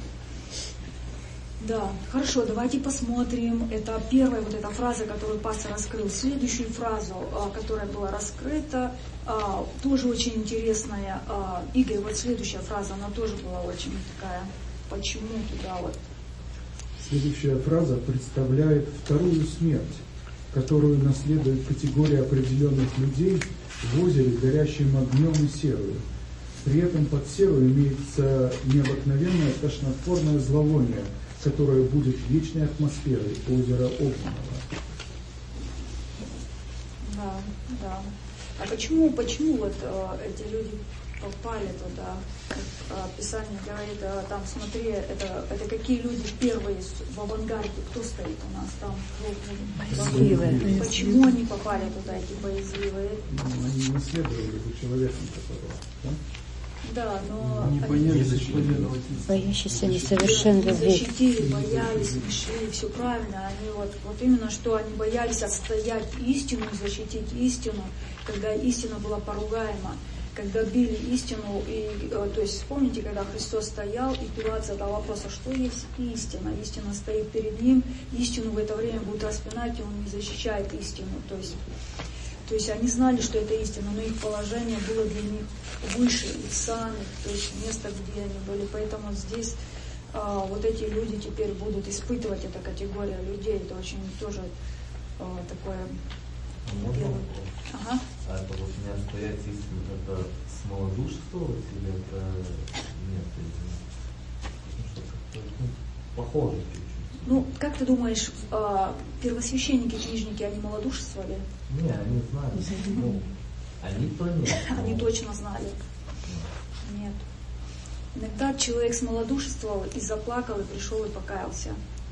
Speaker 2: Да, хорошо, давайте посмотрим. Это первая вот эта фраза, которую пастор раскрыл. Следующую фразу, которая была раскрыта, тоже очень интересная. Игорь, вот следующая фраза, она тоже была очень такая, почему туда вот.
Speaker 6: Следующая фраза представляет вторую смерть, которую наследует категория определенных людей в озере, горящим огнем и серою. При этом под серою имеется необыкновенное тошнотворное зловоние, которое будет вечной атмосферой озера Огненного.
Speaker 2: Да, да. А почему, почему вот э, эти люди попали туда? Как, э, Писание говорит, э, там, смотри, это, это какие люди первые в авангарде, кто стоит у нас там?
Speaker 4: Боязливые.
Speaker 2: Почему они попали туда, эти боязливые?
Speaker 6: Ну, они наследовали за человеком, которого, да?
Speaker 2: Да, но
Speaker 6: они боялись,
Speaker 4: боящиеся несовершенных
Speaker 2: не защитили, боялись, не шли, все правильно. Они вот, вот именно что они боялись отстоять истину, защитить истину, когда истина была поругаема, когда били истину. И, то есть вспомните, когда Христос стоял, и Пилат задал вопрос, а что есть истина? Истина стоит перед ним, истину в это время будут распинать, и он не защищает истину. То есть То есть они знали, что это истина, но их положение было для них выше, их сан, то есть место, где они были. Поэтому здесь а, вот эти люди теперь будут испытывать, эта категория людей. Это очень тоже а, такое...
Speaker 7: Можно
Speaker 2: вопрос? Ага.
Speaker 7: А это вот не отстоять истину, это смолодушествовать или это нет? Ну, что как-то ну, похоже чуть-чуть.
Speaker 2: Ну, как ты думаешь, первосвященники, книжники, они малодушествовали?
Speaker 7: Не, они знали. Ну, они-то нет.
Speaker 2: Они точно знали. Нет. Иногда человек смолодушествовал и заплакал, и пришел, и покаялся.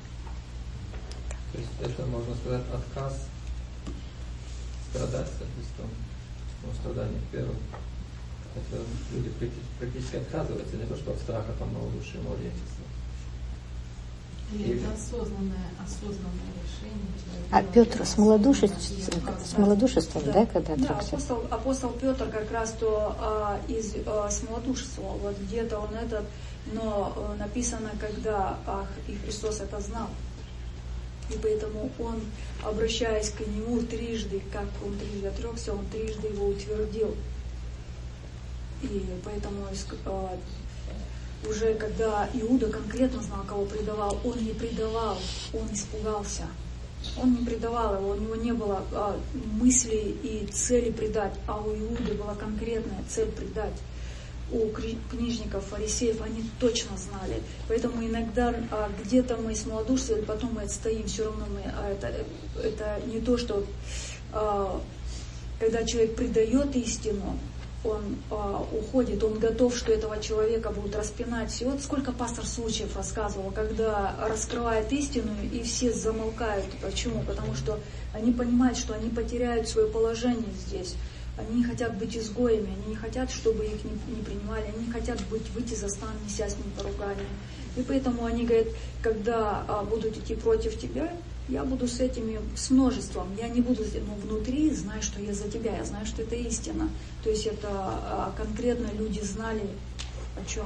Speaker 5: То есть это, можно сказать, отказ страдать со Христом. Ну, страдание первым. Это люди практически отказываются, не то что от страха, там, малодушия, младенчества.
Speaker 8: Или это осознанное, осознанное решение.
Speaker 4: А Петр с малодушеством, с малодушеством, да, да, когда
Speaker 2: да, апостол, апостол Петр как раз то а, из а, смолодушествовал, вот где-то он этот, но а, написано, когда а, и Христос это знал. И поэтому он, обращаясь к нему трижды, как он трижды отрекся, он трижды его утвердил. И поэтому а, уже когда Иуда конкретно знал, кого предавал, он не предавал, он испугался. Он не предавал его, у него не было а, мысли и цели предать, а у Иуды была конкретная цель предать. У книжников, фарисеев, они точно знали. Поэтому иногда а, где-то мы смолодушствовали, потом мы отстоим, все равно мы... А это, это не то, что... А, когда человек предает истину, он а, уходит, он готов, что этого человека будут распинать. И вот сколько пастор случаев рассказывал, когда раскрывает истину, и все замолкают. Почему? Потому что они понимают, что они потеряют свое положение здесь. Они не хотят быть изгоями, они не хотят, чтобы их не, не принимали, они не хотят быть, выйти за стан, неся с ним поругание. И поэтому они говорят, когда а, будут идти против тебя, я буду с этими, с множеством. Я не буду, но внутри знаю, что я за тебя, я знаю, что это истина. То есть это а, конкретно люди знали о чем,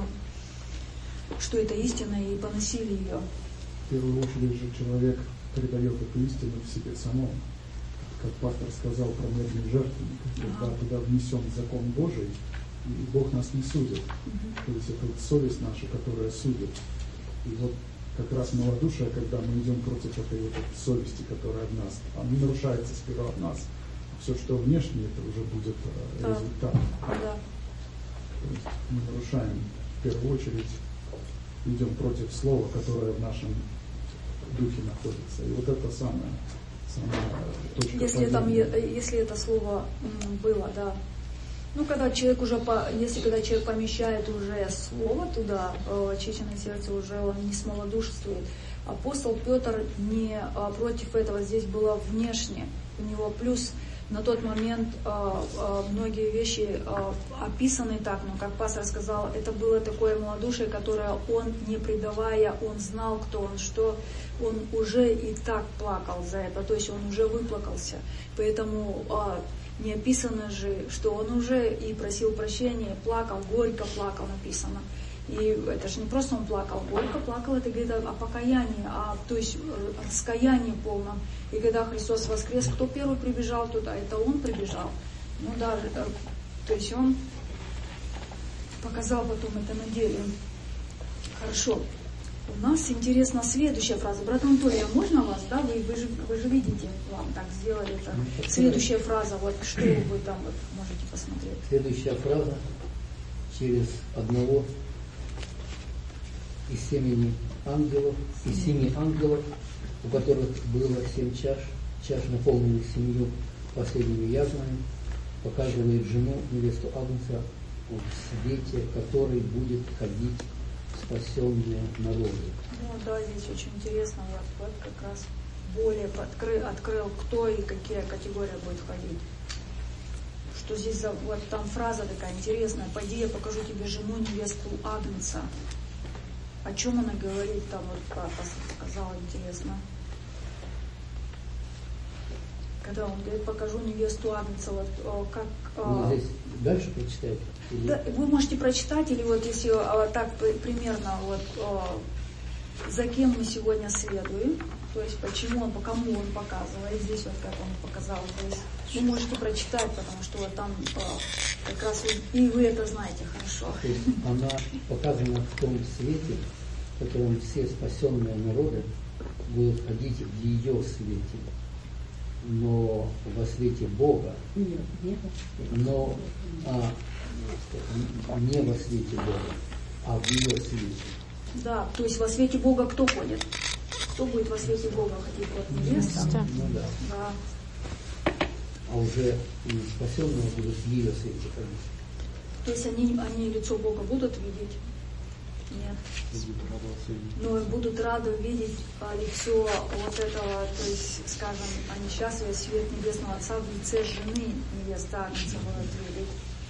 Speaker 2: что это истина, и поносили ее.
Speaker 6: В первую очередь же человек передает эту истину в себе самом. Как пастор сказал про медный жертвенник, когда ага. туда внесен закон Божий, и Бог нас не судит. Угу. То есть это вот совесть наша, которая судит. И вот как раз малодушие, когда мы идем против этой вот совести, которая в нас, она нарушается сперва в нас. Все, что внешне, это уже будет да. результат.
Speaker 2: Да.
Speaker 6: То есть мы нарушаем в первую очередь, идем против слова, которое в нашем духе находится. И вот это самое, самое точка
Speaker 2: если, там, если это слово было, да. Ну, когда человек уже, по, если когда человек помещает уже слово туда, в очищенное сердце, уже он не смолодушествует. Апостол Петр не а, против этого, здесь было внешне. У него плюс на тот момент а, а, многие вещи а, описаны так, но как пастор сказал, это было такое малодушие, которое он, не предавая, он знал, кто он, что он уже и так плакал за это, то есть он уже выплакался. Поэтому а, не описано же, что он уже и просил прощения, плакал, горько плакал, написано. И это же не просто он плакал, горько плакал, это говорит о покаянии, а, то есть раскаянии полном. И когда Христос воскрес, кто первый прибежал туда? Это он прибежал. Ну да, то есть он показал потом это на деле. Хорошо. У нас интересна следующая фраза. Брат Анатолий, а можно вас, да? Вы, вы, же, вы же видите, вам так сделали это. Следующая фраза, вот что вы там вот можете посмотреть.
Speaker 9: Следующая фраза через одного из семени ангелов, из семи ангелов, у которых было семь чаш, чаш наполненных семью последними язвами, показывает жену, невесту Агнца, в свете, который будет ходить спасенные народы.
Speaker 2: Ну да, здесь очень интересно, вот, вот как раз более открыл, открыл, кто и какие категории будет ходить. Что здесь за, вот там фраза такая интересная, пойди, я покажу тебе жену, невесту Агнца. О чем она говорит, там вот папа сказала, интересно. Когда он говорит, покажу невесту Агнца, вот как...
Speaker 9: Ну, здесь дальше прочитать? Или...
Speaker 2: Да, вы можете прочитать, или вот если а, так примерно, вот а, за кем мы сегодня следуем, то есть почему он, по кому он показывает, здесь вот как он показал, здесь вы можете прочитать, потому что вот там а, как раз вы, и вы это знаете хорошо.
Speaker 9: То есть она показана в том свете, в котором все спасенные народы будут ходить в ее свете. Но во свете Бога, но а, не во свете Бога, а в ее свете.
Speaker 2: Да, то есть во свете Бога кто ходит? Кто будет во свете Бога ходить? Вот невеста?
Speaker 9: Ну да.
Speaker 2: Да.
Speaker 9: А уже и спасенные будут в ее свете ходить.
Speaker 2: То есть они, они лицо Бога будут видеть? Нет. Но будут рады увидеть а, лицо вот этого, то есть, скажем, они счастливы, свет небесного Отца в лице жены невесты Агнца будут видеть.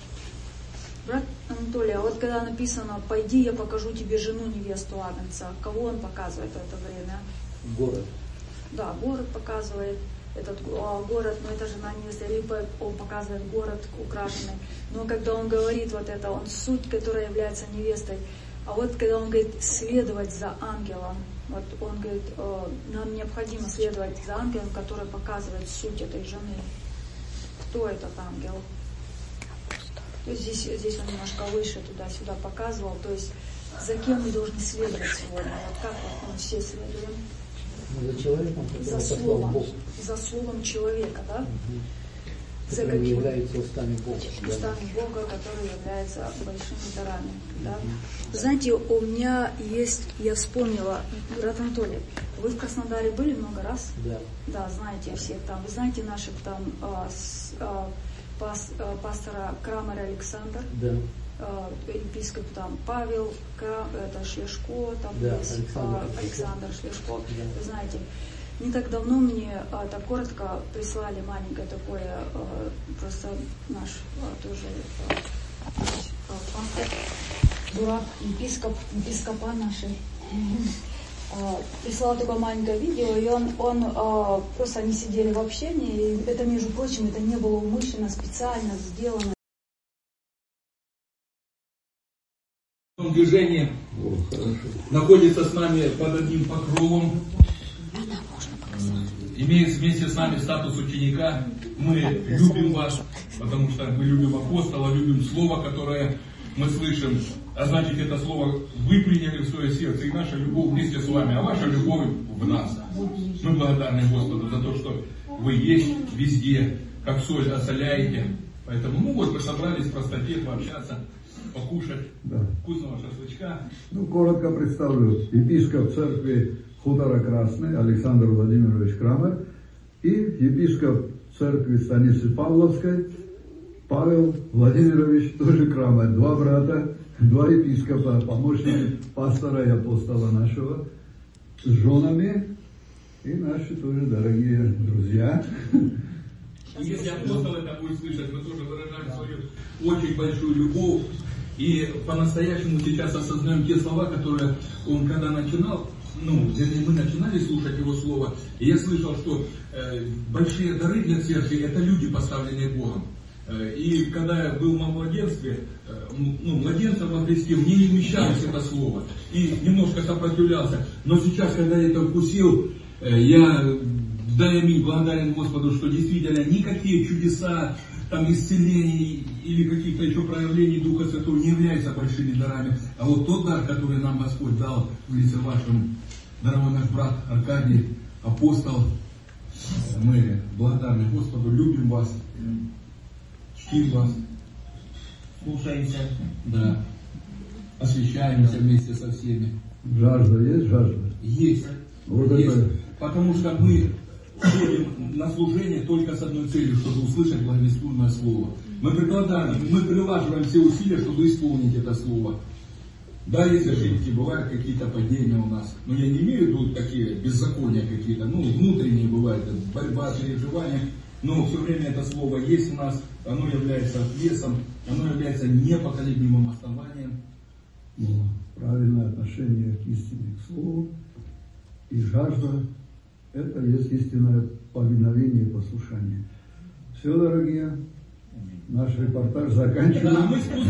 Speaker 2: Брат Анатолий, а вот когда написано, пойди, я покажу тебе жену невесту Агнца, кого он показывает в это время?
Speaker 9: Город.
Speaker 2: Да, город показывает. Этот а, город, но это жена невесты, либо он показывает город украшенный. Но когда он говорит вот это, он суть, которая является невестой. А вот когда он говорит следовать за ангелом, вот он говорит, э, нам необходимо следовать за ангелом, который показывает суть этой жены. Кто этот ангел? То есть здесь, здесь он немножко выше туда-сюда показывал. То есть за кем мы должны следовать сегодня? Вот как вот мы все следуем?
Speaker 9: Ну, за человеком,
Speaker 2: за словом, Бог. За словом человека, да?
Speaker 9: Угу.
Speaker 2: За
Speaker 9: который
Speaker 2: каким?
Speaker 9: является устами Бога.
Speaker 2: Устами да? Бога, который является большими дарами. Да?
Speaker 9: Угу.
Speaker 2: Знаете, у меня есть, я вспомнила, брат Анатолий, вы в Краснодаре были много раз?
Speaker 9: Да.
Speaker 2: Да, знаете всех там. Вы знаете наших там а, с, а, пас, пастора Крамера Александр,
Speaker 9: Да.
Speaker 2: епископ там Павел, Крам, это Шлешко, там
Speaker 9: Да,
Speaker 2: есть
Speaker 9: Александр,
Speaker 2: Александр Шлешко.
Speaker 9: Да.
Speaker 2: Вы знаете, не так давно мне а, так коротко прислали маленькое такое, а, просто наш а, тоже а, пастор, дурак, епископ, епископа наши, а, прислал такое маленькое видео, и он, он а, просто они сидели в общении, и это, между прочим, это не было умышленно, специально сделано.
Speaker 10: Движение находится с нами под одним покровом, имеет вместе с нами статус ученика. Мы любим вас, потому что мы любим апостола, любим слово, которое мы слышим. А значит, это слово вы приняли в свое сердце, и наша любовь вместе с вами, а ваша любовь в нас. Мы благодарны Господу за то, что вы есть везде, как соль осоляете. Поэтому, ну вот, мы собрались в простоте пообщаться, покушать
Speaker 11: да.
Speaker 10: вкусного шашлычка.
Speaker 11: Ну, коротко представлю. Епископ церкви Хутора Красный Александр Владимирович Крамер и епископ церкви Станицы Павловской Павел Владимирович тоже Крамер. Два брата, два епископа, помощники пастора и апостола нашего, с женами и наши тоже дорогие друзья.
Speaker 10: И если апостол это будет слышать, мы тоже выражаем свою очень большую любовь. И по-настоящему сейчас осознаем те слова, которые он когда начинал, ну, вернее, мы начинали слушать его слово, и я слышал, что э, большие дары для церкви это люди, поставленные Богом. Э, и когда я был в младенстве, э, ну, младенцем во Христе, мне не вмещалось это слово. И немножко сопротивлялся. Но сейчас, когда я это вкусил, э, я, дай аминь, благодарен Господу, что действительно никакие чудеса, там исцелений или каких-то еще проявлений Духа Святого не являются большими дарами. А вот тот дар, который нам Господь дал в лице вашем, дорогой наш брат Аркадий, апостол, мы благодарны Господу, любим вас, чтим вас, слушаемся, да, освящаемся вместе со всеми.
Speaker 11: Жажда есть, жажда?
Speaker 10: Есть.
Speaker 11: Вот
Speaker 10: есть.
Speaker 11: это...
Speaker 10: Потому что мы ходим на служение только с одной целью, чтобы услышать благовестное слово. Мы прикладаем, мы прилаживаем все усилия, чтобы исполнить это слово. Да, есть ошибки, бывают какие-то падения у нас. Но я не имею в виду такие беззакония какие-то, ну, внутренние бывают, борьба, переживания. Но все время это слово есть у нас, оно является отвесом, оно является непоколебимым основанием.
Speaker 11: Ну, правильное отношение к истине, к слову и жажда. Это есть истинное повиновение и послушание. Все, дорогие, наш репортаж заканчиваем.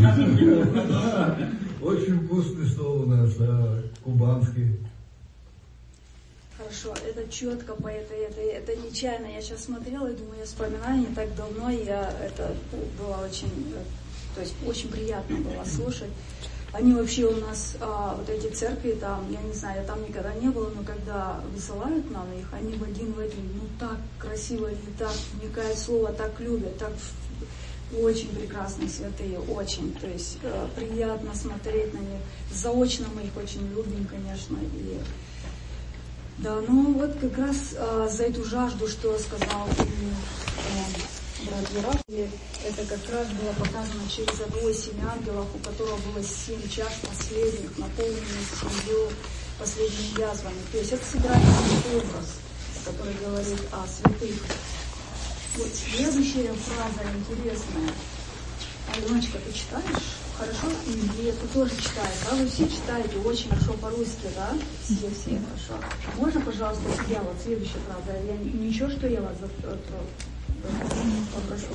Speaker 11: Очень вкусный стол у нас, да, кубанский.
Speaker 2: Хорошо, это четко по этой, это, это нечаянно. Я сейчас смотрела и думаю, я вспоминаю не так давно, и я, это было очень, то есть очень приятно было слушать. Они вообще у нас, а, вот эти церкви, там, я не знаю, я там никогда не была, но когда высылают нам их, они в один в один, ну так красиво, они так вникают в слово, так любят, так очень прекрасные святые, очень. То есть э, приятно смотреть на них. Заочно мы их очень любим, конечно. И, да, ну вот как раз э, за эту жажду, что сказал э, брат Юрак, это как раз было показано через одного из семи ангелов, у которого было семь чаш последних, наполненных семью последними язвами. То есть это собирательный образ, который говорит о святых. Вот следующая фраза интересная. Аленочка, ты читаешь? Хорошо? И ты тоже читаешь, да? Вы все читаете очень хорошо по-русски, да? Все, все хорошо. Можно, пожалуйста, себя, вот следующая фраза. Я, ничего, что я вас попрошу.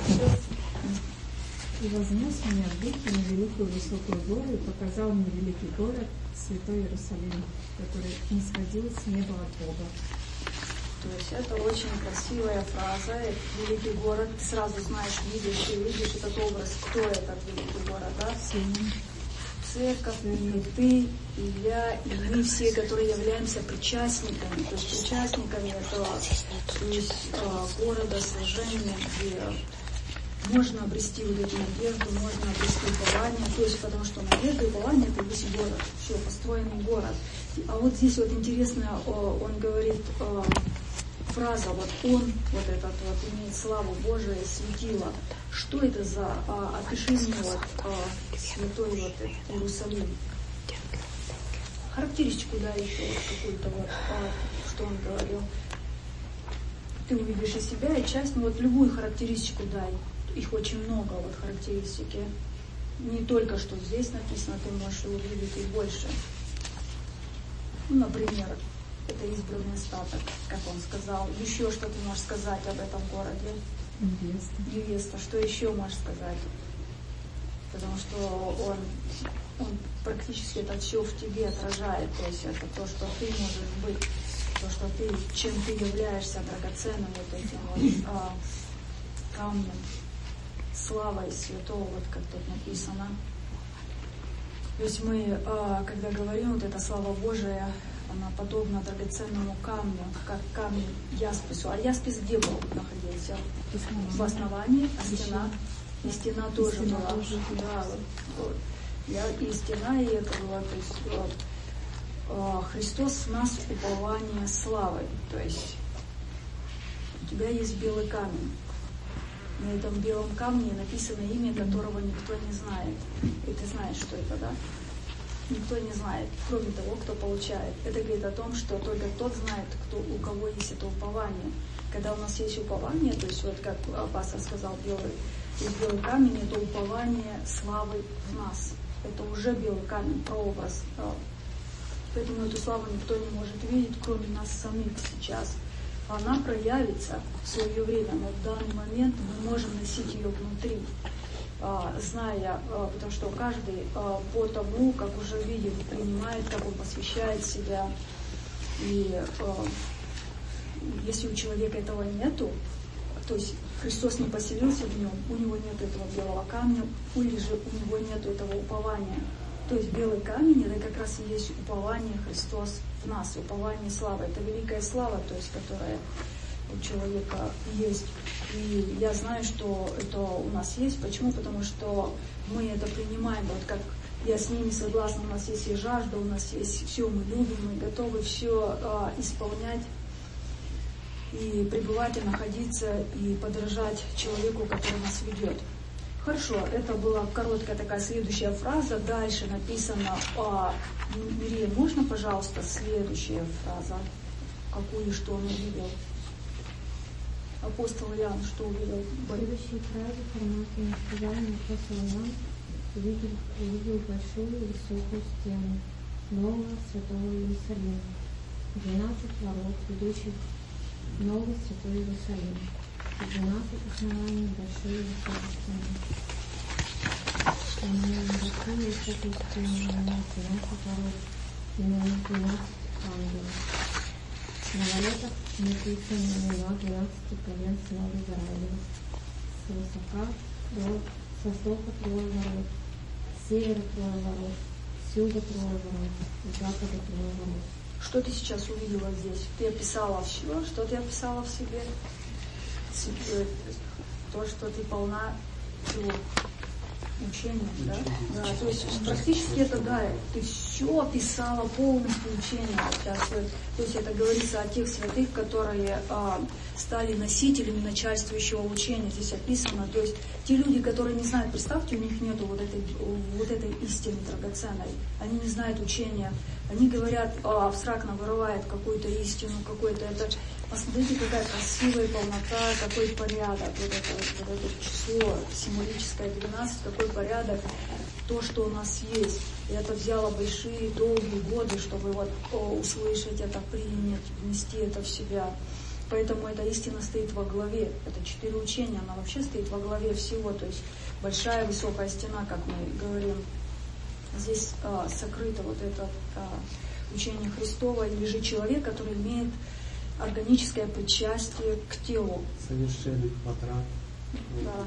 Speaker 8: И вознес меня в духе на великую высокую гору и показал мне великий город, святой Иерусалим, который не сходил с неба от Бога.
Speaker 2: То есть это очень красивая фраза, это великий город, ты сразу знаешь, видишь и видишь этот образ, кто этот великий город, да? Церковь, и ты, и я, и мы все, которые являемся причастниками, то есть причастниками этого, то есть э, города, сложения, где можно обрести вот эту надежду, можно обрести упование, то есть потому что надежда и упование это весь город, все, построенный город. А вот здесь вот интересно, он говорит, фраза, вот он, вот этот вот, имеет славу Божию, светило. Что это за, а, опиши мне вот, а, святой вот Иерусалим. Характеристику, да, еще вот какую-то вот, а, что он говорил. Ты увидишь и себя, и часть, ну вот любую характеристику дай. Их очень много, вот характеристики. Не только что здесь написано, ты можешь увидеть и больше. Ну, например, это избранный остаток, как он сказал. Еще что ты можешь сказать об этом городе?
Speaker 8: Невеста.
Speaker 2: Невеста. Что еще можешь сказать? Потому что он, он практически это все в тебе отражает. То есть это то, что ты можешь быть, то, что ты, чем ты являешься драгоценным вот этим вот а, камнем, славой святого, вот как тут написано. То есть мы, а, когда говорим, вот эта слава Божия, она подобна драгоценному камню, как камень яспису. А яспис где был находился? В основании, а стена? И стена тоже
Speaker 8: стена
Speaker 2: была.
Speaker 8: Тоже.
Speaker 2: Да, вот. Я, и стена, и это было. То есть вот, э, Христос в нас упование славы. То есть у тебя есть белый камень. На этом белом камне написано имя, которого никто не знает. И ты знаешь, что это, да? Никто не знает, кроме того, кто получает. Это говорит о том, что только тот знает, кто, у кого есть это упование. Когда у нас есть упование, то есть вот как пастор сказал, белый, белый камень, это упование славы в нас. Это уже белый камень, прообраз. Поэтому эту славу никто не может видеть, кроме нас самих сейчас. Она проявится в свое время, но в данный момент мы можем носить ее внутри. Зная, потому что каждый по тому, как уже видит, принимает, как он посвящает себя. И если у человека этого нету, то есть Христос не поселился в нем, у него нет этого белого камня, или же у него нет этого упования. То есть белый камень, это как раз и есть упование Христос в нас, упование славы. Это великая слава, то есть которая у человека есть. И я знаю, что это у нас есть. Почему? Потому что мы это принимаем. Вот как я с ними согласна, у нас есть и жажда, у нас есть все, мы любим, мы готовы все а, исполнять и пребывать, и находиться, и подражать человеку, который нас ведет. Хорошо, это была короткая такая следующая фраза. Дальше написано, а, Мирия, можно, пожалуйста, следующая фраза? Какую, что он увидел? Апостол Иоанн, что увидел?
Speaker 12: В следующей фразе форматного сказания апостол Иоанн увидел, увидел большую высокую стену нового святого Иерусалима, двенадцать ворот, ведущих в новый святой Иерусалим, и двенадцать оснований большой высокой стены. Именно большую высокую стену, именно двенадцать ворот, именно двенадцать ангелов. На воротах написано имена двенадцати колен сынов Израиля. С высока до с востока трое ворот, с севера трое ворот, сюда трое ворот, с запада трое ворот.
Speaker 2: Что ты сейчас увидела здесь? Ты описала все, что ты описала в себе? То, что ты полна всего учения, да? Да, то есть практически это, да, ты все описала полностью учение. То есть это говорится о тех святых, которые а, стали носителями начальствующего учения. Здесь описано, то есть те люди, которые не знают, представьте, у них нету вот этой, вот этой истины драгоценной. Они не знают учения. Они говорят, а, абстрактно вырывают какую-то истину, какой-то это. Посмотрите, какая красивая полнота, какой порядок, вот это, вот, вот это число символическое двенадцать, какой порядок, то, что у нас есть. И это взяло большие, долгие годы, чтобы вот о, услышать это, принять, внести это в себя. Поэтому эта истина стоит во главе. Это четыре учения, она вообще стоит во главе всего. То есть большая высокая стена, как мы говорим. Здесь а, сокрыто вот это а, учение Христово, или же человек, который имеет органическое причастие к телу.
Speaker 3: Совершенный квадрат.
Speaker 2: Да.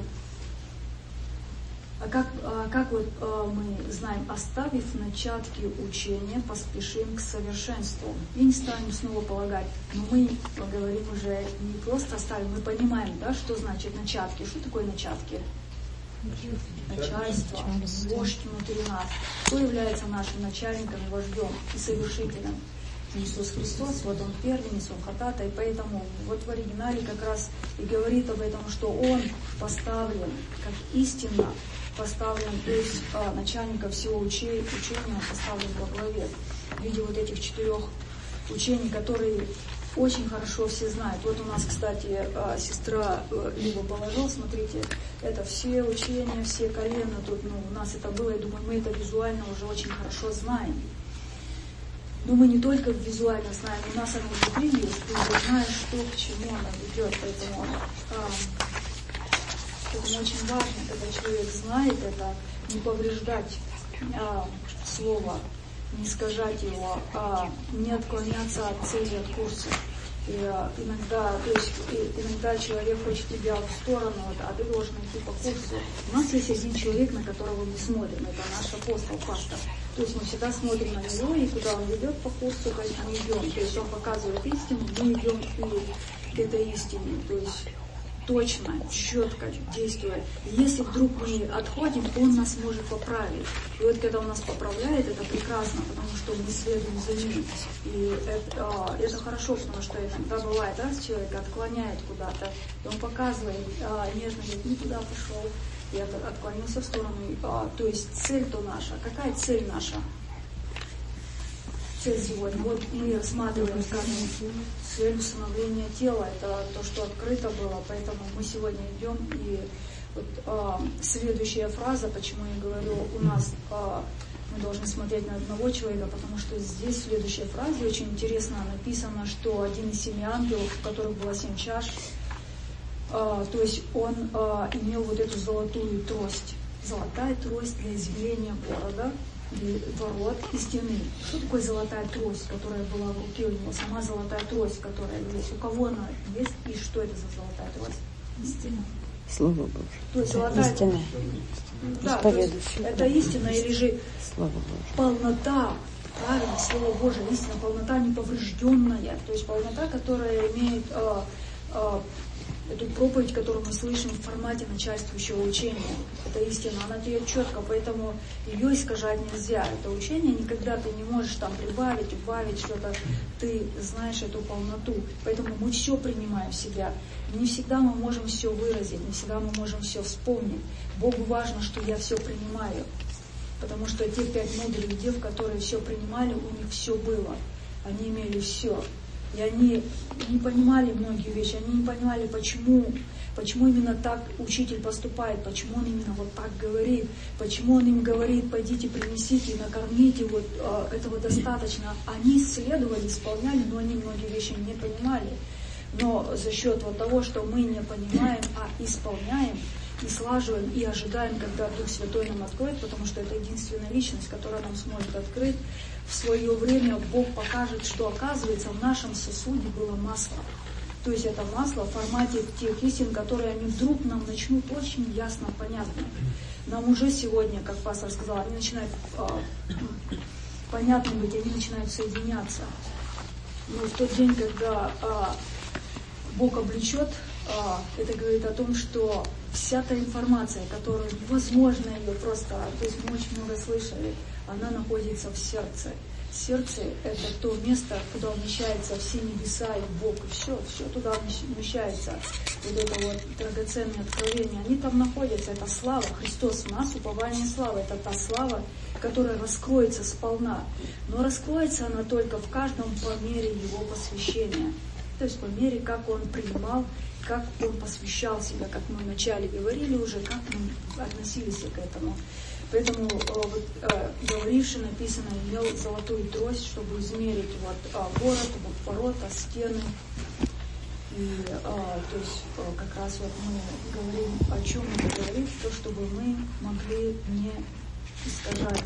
Speaker 2: А как, а как вот а, мы знаем, оставив начатки учения, поспешим к совершенству. И не станем снова полагать. Но мы говорим уже не просто оставим, мы понимаем, да, что значит начатки. Что такое начатки? Начальство, вождь внутри нас. Кто является нашим начальником и вождем и совершителем? Иисус Христос, вот Он первенец, Он ходатай, поэтому вот в оригинале как раз и говорит об этом, что Он поставлен, как истинно поставлен, то есть а, начальника всего учения, учения поставлен во главе в виде вот этих четырех учений, которые очень хорошо все знают. Вот у нас, кстати, а, сестра Лива положила, смотрите, это все учения, все колена тут, ну, у нас это было, я думаю, мы это визуально уже очень хорошо знаем. Но мы не только визуально знаем, у нас оно внутри есть, ты знаешь, что к чему оно ведет, поэтому, а, поэтому очень важно, когда человек знает это, не повреждать а, слово, не искажать его, а не отклоняться от цели, от курса. И а, иногда, то есть, и, иногда человек хочет тебя в сторону, а ты должен идти по курсу. У нас есть один человек, на которого мы смотрим, это наш апостол, пастор. То есть мы всегда смотрим на него, и куда он ведет по курсу, то есть мы идем. То есть он показывает истину, мы идем и к этой истине. То есть точно, четко действуя. Если вдруг мы отходим, он нас может поправить. И вот когда он нас поправляет, это прекрасно, потому что мы следуем за ним. И это, это хорошо, потому что иногда бывает, раз человек отклоняет куда-то, и он показывает, а, нежно говорит, не туда пошел, я отклонился в сторону. А, то есть цель-то наша. Какая цель наша? Цель сегодня. Вот мы рассматриваем, скажем, цель усыновления тела. Это то, что открыто было. Поэтому мы сегодня идем. И вот, а, следующая фраза, почему я говорю, у нас а, мы должны смотреть на одного человека, потому что здесь в следующей фразе очень интересно написано, что один из семи ангелов, у которых было семь чаш, а, то есть он а, имел вот эту золотую трость. Золотая трость для измерения города, ворот и стены. Что такое золотая трость, которая была в руке у него? Сама золотая трость, которая есть. У кого она есть и что это за золотая трость? Истина.
Speaker 4: Слово Божье.
Speaker 2: То есть золотая
Speaker 4: истина.
Speaker 2: Да, то есть это истина или же
Speaker 4: Слово Божье.
Speaker 2: Полнота. Правильно, Слово Божие, истина, полнота неповрежденная. То есть полнота, которая имеет а, а, эту проповедь, которую мы слышим в формате начальствующего учения. Это истина, она дает четко, поэтому ее искажать нельзя. Это учение никогда ты не можешь там прибавить, убавить что-то. Ты знаешь эту полноту. Поэтому мы все принимаем в себя. Не всегда мы можем все выразить, не всегда мы можем все вспомнить. Богу важно, что я все принимаю. Потому что те пять мудрых дев, которые все принимали, у них все было. Они имели все. И они не понимали многие вещи, они не понимали, почему, почему именно так учитель поступает, почему он именно вот так говорит, почему он им говорит, пойдите, принесите, накормите, вот а, этого достаточно. Они исследовали, исполняли, но они многие вещи не понимали. Но за счет вот того, что мы не понимаем, а исполняем, и слаживаем, и ожидаем, когда Дух Святой нам откроет, потому что это единственная личность, которая нам сможет открыть. В свое время Бог покажет, что, оказывается, в нашем сосуде было масло. То есть это масло в формате тех истин, которые они вдруг нам начнут очень ясно, понятно. Нам уже сегодня, как пастор сказал, они начинают э, понятны быть, они начинают соединяться. Но в тот день, когда э, Бог облечет, э, это говорит о том, что вся та информация, которую невозможно ее просто, то есть мы очень много слышали, она находится в сердце. Сердце — это то место, куда умещаются все небеса и Бог, и все, все туда умещается. Вот это вот драгоценные откровения, они там находятся, это слава. Христос в нас, упование славы, это та слава, которая раскроется сполна. Но раскроется она только в каждом по мере его посвящения. То есть по мере, как он принимал, как он посвящал себя, как мы вначале говорили уже, как мы относились к этому. Поэтому вот, говоривший, написано, имел золотую трость, чтобы измерить вот, город, вот, ворота, стены. И то есть как раз вот мы говорим, о чем это говорит, то, чтобы мы могли не искажать,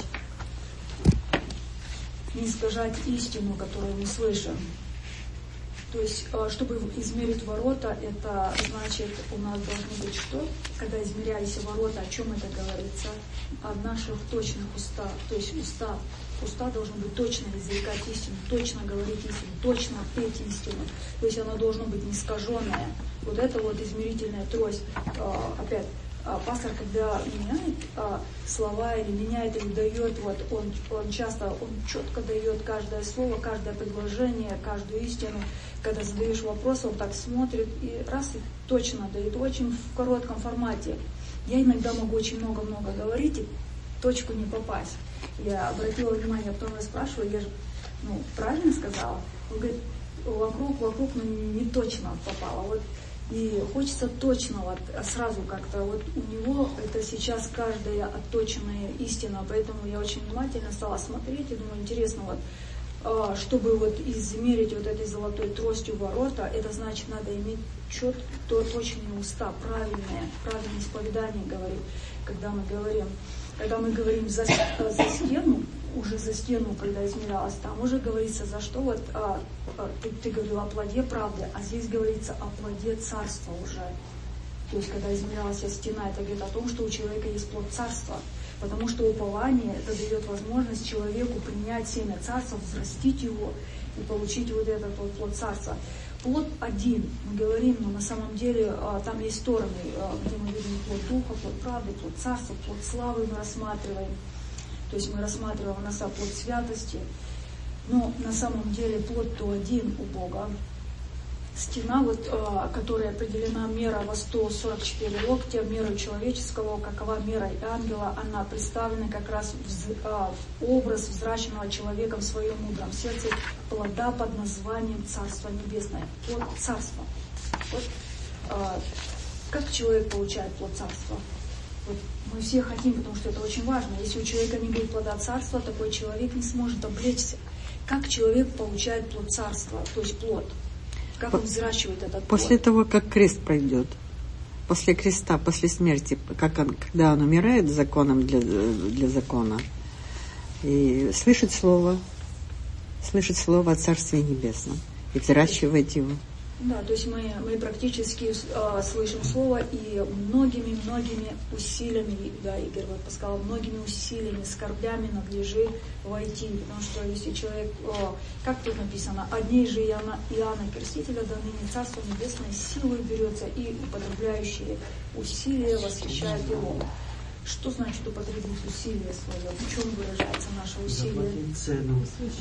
Speaker 2: не искажать истину, которую мы слышим. То есть, чтобы измерить ворота, это значит, у нас должны быть что? Когда измерялись ворота, о чем это говорится? О наших точных устах. То есть уста, уста должны быть точно изрекать истину, точно говорить истину, точно петь истину. То есть оно должно быть не искаженное. Вот это вот измерительная трость. Опять, а, пастор, когда меняет а, слова или меняет или дает, вот он, он часто, он четко дает каждое слово, каждое предложение, каждую истину. Когда задаешь вопрос, он так смотрит и раз и точно дает, очень в коротком формате. Я иногда могу очень много-много говорить и точку не попасть. Я обратила внимание, потом я спрашиваю, я же ну, правильно сказала? Он говорит, вокруг, вокруг, но не точно попало. Вот, и хочется точно, вот, сразу как-то, вот у него это сейчас каждая отточенная истина, поэтому я очень внимательно стала смотреть и думаю, интересно, вот, чтобы вот измерить вот этой золотой тростью ворота, это значит, надо иметь четкие, точные уста, правильные, правильное исповедание говорить, когда мы говорим. Когда мы говорим за, за стену, уже за стену, когда измерялась, там уже говорится, за что вот а, а, ты, ты говорил о плоде правды, а здесь говорится о плоде царства уже. То есть, когда измерялась стена, это говорит о том, что у человека есть плод царства. Потому что упование, это дает возможность человеку принять семя царства, взрастить его и получить вот этот вот плод царства. Плод один, мы говорим, но на самом деле а, там есть стороны, а, где мы видим плод духа, плод правды, плод царства, плод славы мы рассматриваем. То есть мы рассматриваем у нас плод святости. Но на самом деле плод то один у Бога. Стена, вот, а, которая определена мера во сто сорок четыре локтя, мерой человеческого, какова мера ангела, она представлена как раз в, а, в образ взращенного человеком в своем мудром сердце плода под названием Царство Небесное. Плод Царства. Вот, а, как человек получает плод Царства? Вот мы все хотим, потому что это очень важно. Если у человека не будет плода Царства, такой человек не сможет облечься. Как человек получает плод Царства, то есть плод? Как он взращивает этот плод?
Speaker 13: После того, как крест пройдет, после креста, после смерти, как он, когда он умирает законом для, для закона, и слышит слово, слышит слово о Царстве Небесном и взращивает его.
Speaker 2: Да, то есть мы, мы практически э, слышим слово и многими-многими усилиями, да, Игорь вот сказал, многими усилиями, скорбями надлежит войти, потому что если человек, э, как тут написано, одни же Иоанна, Иоанна Крестителя до ныне Царство Небесное силой берется, и употребляющие усилия восхищают его. Что значит употребить усилия свое? В чем выражается наше усилие?
Speaker 9: Заплатить цену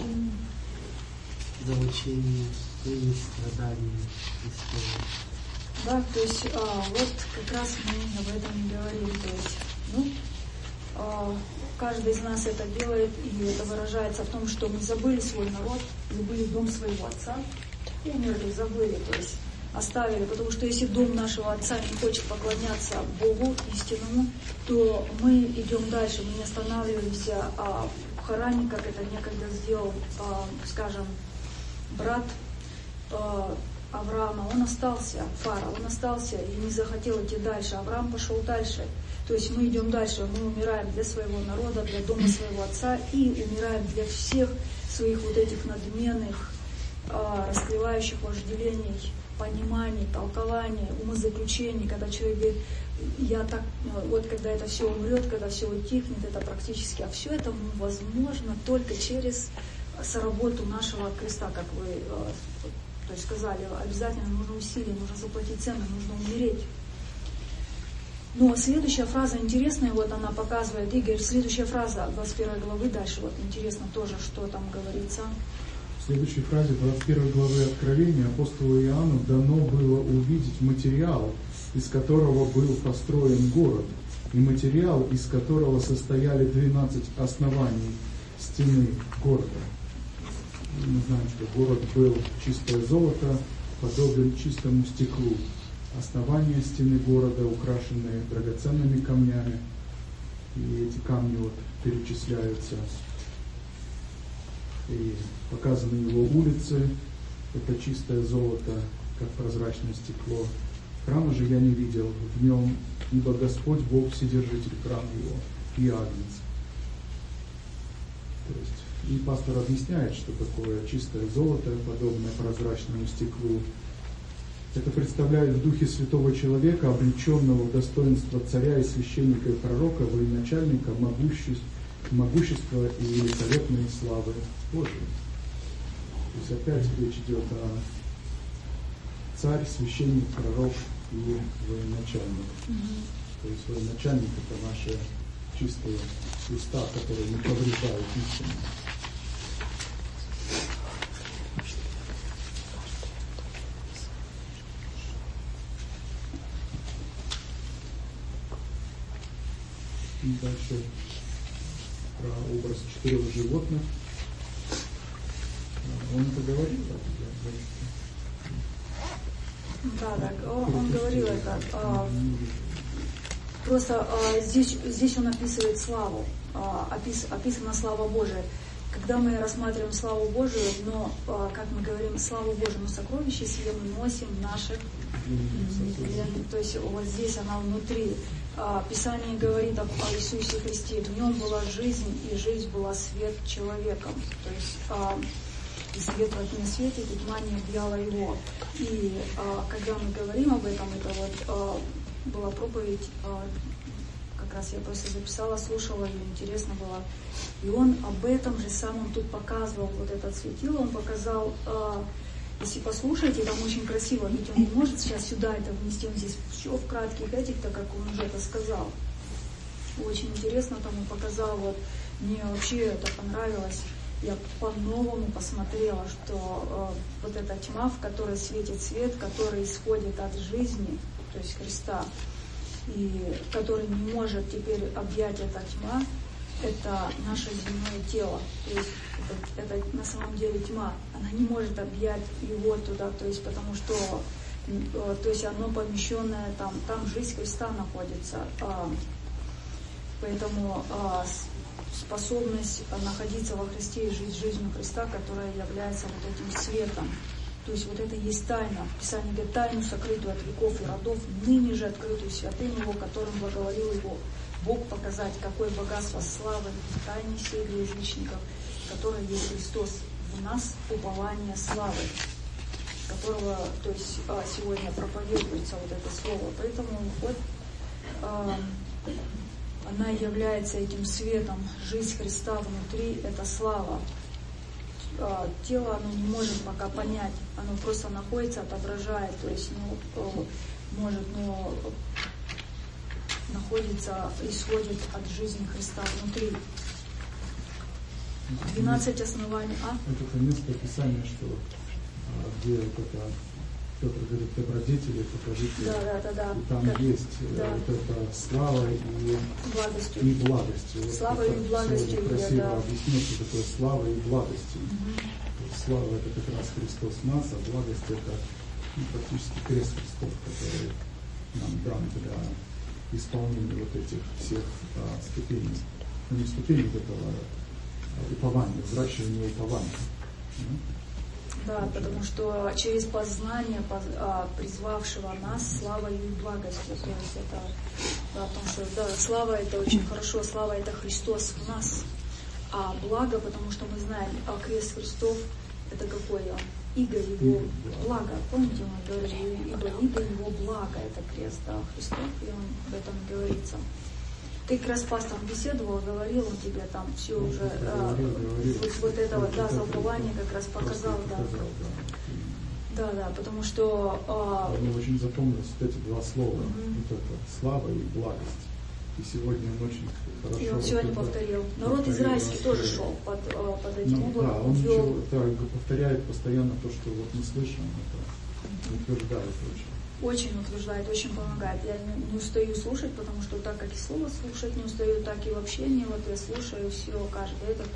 Speaker 9: за учение, вынести страдания Христова.
Speaker 2: Да, то есть а, вот как раз мы об этом и говорим. То есть, ну, а, каждый из нас это делает, и это выражается в том, что мы забыли свой народ, забыли дом своего отца, умерли, забыли, то есть оставили, потому что если дом нашего отца не хочет поклоняться Богу истинному, то мы идем дальше, мы не останавливаемся а, в Харане, как это некогда сделал, а, скажем, брат э, Авраама, он остался, Фара, он остался и не захотел идти дальше. Авраам пошел дальше. То есть мы идем дальше, мы умираем для своего народа, для дома своего отца и умираем для всех своих вот этих надменных, э, расклевающих вожделений, пониманий, толкований, умозаключений, когда человек говорит, я так, вот когда это все умрет, когда все утихнет, это практически, а все это возможно только через соработу нашего креста, как вы э, то есть сказали, обязательно нужно усилие, нужно заплатить цену, нужно умереть. Но следующая фраза интересная, вот она показывает, Игорь, следующая фраза двадцать первой главы, дальше вот интересно тоже, что там говорится.
Speaker 6: В следующей фразе двадцать первой главы Откровения апостолу Иоанну дано было увидеть материал, из которого был построен город, и материал, из которого состояли двенадцать оснований стены города. Мы знаем, что город был чистое золото, подобен чистому стеклу. Основания стены города, украшенные драгоценными камнями. И эти камни вот перечисляются. И показаны его улицы. Это чистое золото, как прозрачное стекло. Храма же я не видел в нем, ибо Господь Бог, Вседержитель храма его, и Агнец. То есть, и пастор объясняет, что такое чистое золото, подобное прозрачному стеклу. Это представляет в духе святого человека, облеченного в достоинство царя и священника и пророка, военачальника, могуществ, могущества и великолепной славы Божией. То есть опять речь идет о царь, священник, пророк и военачальник. Mm-hmm. То есть свой начальник — это наши чистые уста, которые не повреждают истину. И дальше про образ четырех животных. Он это говорил?
Speaker 2: Да, да, он, он говорил это. А, просто а, здесь, здесь он описывает славу, а, опис, описана слава Божия. Когда мы рассматриваем славу Божию, но, а, как мы говорим, славу Божию, мы сокровища себе мы носим в наших, то есть вот здесь она внутри. А, Писание говорит об Иисусе Христе, в нем была жизнь, и жизнь была свет человеком. То есть а, и свет во тьме свете, и тьма не объяла его. И а, когда мы говорим об этом, это вот а, была проповедь, а, как раз я просто записала, слушала, и интересно было. И он об этом же самом тут показывал, вот этот светило, он показал, а, если послушаете, там очень красиво, ведь он не может сейчас сюда это внести, он здесь все в кратких этих, так как он уже это сказал. Очень интересно там он показал, вот, мне вообще это понравилось. Я по-новому посмотрела, что э, вот эта тьма, в которой светит свет, который исходит от жизни, то есть Христа, и который не может теперь объять эта тьма, это наше земное тело. То есть это, это на самом деле тьма. Она не может объять его туда, то есть потому что э, то есть оно помещенное там, там жизнь Христа находится. Э, поэтому э, способность находиться во Христе и жить жизнью Христа, которая является вот этим светом. То есть вот это и есть тайна. Писание говорит, тайну, сокрытую от веков и родов, ныне же открытую святым его, которым благоволил его Бог показать, какое богатство славы в тайне сей для язычников, которое есть Христос в нас, упование славы, которого, то есть сегодня проповедуется вот это слово. Поэтому вот она является этим светом, жизнь Христа внутри — это слава. Тело, оно не может пока понять, оно просто находится, отображает, то есть, ну, может, но находится, исходит от жизни Христа внутри. двенадцать оснований, а?
Speaker 6: Это место Писания, что где вот это Петр говорит, добродетели, покажите.
Speaker 2: Да, да, да, да.
Speaker 6: И там как, есть да. вот это слава и
Speaker 2: благостью.
Speaker 6: И благостью.
Speaker 2: Слава
Speaker 6: вот
Speaker 2: и благостью.
Speaker 6: Красиво
Speaker 2: да.
Speaker 6: объяснил, что такое слава и благостью.
Speaker 2: Угу.
Speaker 6: Слава — это как раз Христос в нас, а благость — это ну, практически крест Христов, который нам дан для исполнения вот этих всех а, ступеней. Ну, не ступеней вот этого а, упования, взращивания упования.
Speaker 2: Да, потому что через познание призвавшего нас славой и благостью. То есть это, да, потому что да, слава — это очень хорошо, слава — это Христос в нас. А благо, потому что мы знаем, а крест Христов — это какое? Иго его благо. Помните, мы говорили, ибо иго его благо — это крест, да, Христов, и он об этом говорится. Ты как раз пастором беседовал, говорил, он тебе там все уже, а, вот, вот это вот, да, залпование как раз показал, да. Да, да, потому что... А...
Speaker 6: Мне очень запомнилось вот эти два слова, mm-hmm. вот это слава и благость. И сегодня он очень хорошо...
Speaker 2: И он сегодня вот повторил. Народ повторил, израильский тоже шел под, под этим
Speaker 6: ну,
Speaker 2: облаком.
Speaker 6: Да, он вел... это, повторяет постоянно то, что вот мы слышим, это утверждает очень.
Speaker 2: Очень утверждает, очень помогает. Я не, не устаю слушать, потому что так как и слово слушать не устаю, так и вообще не вот я слушаю все каждый этот.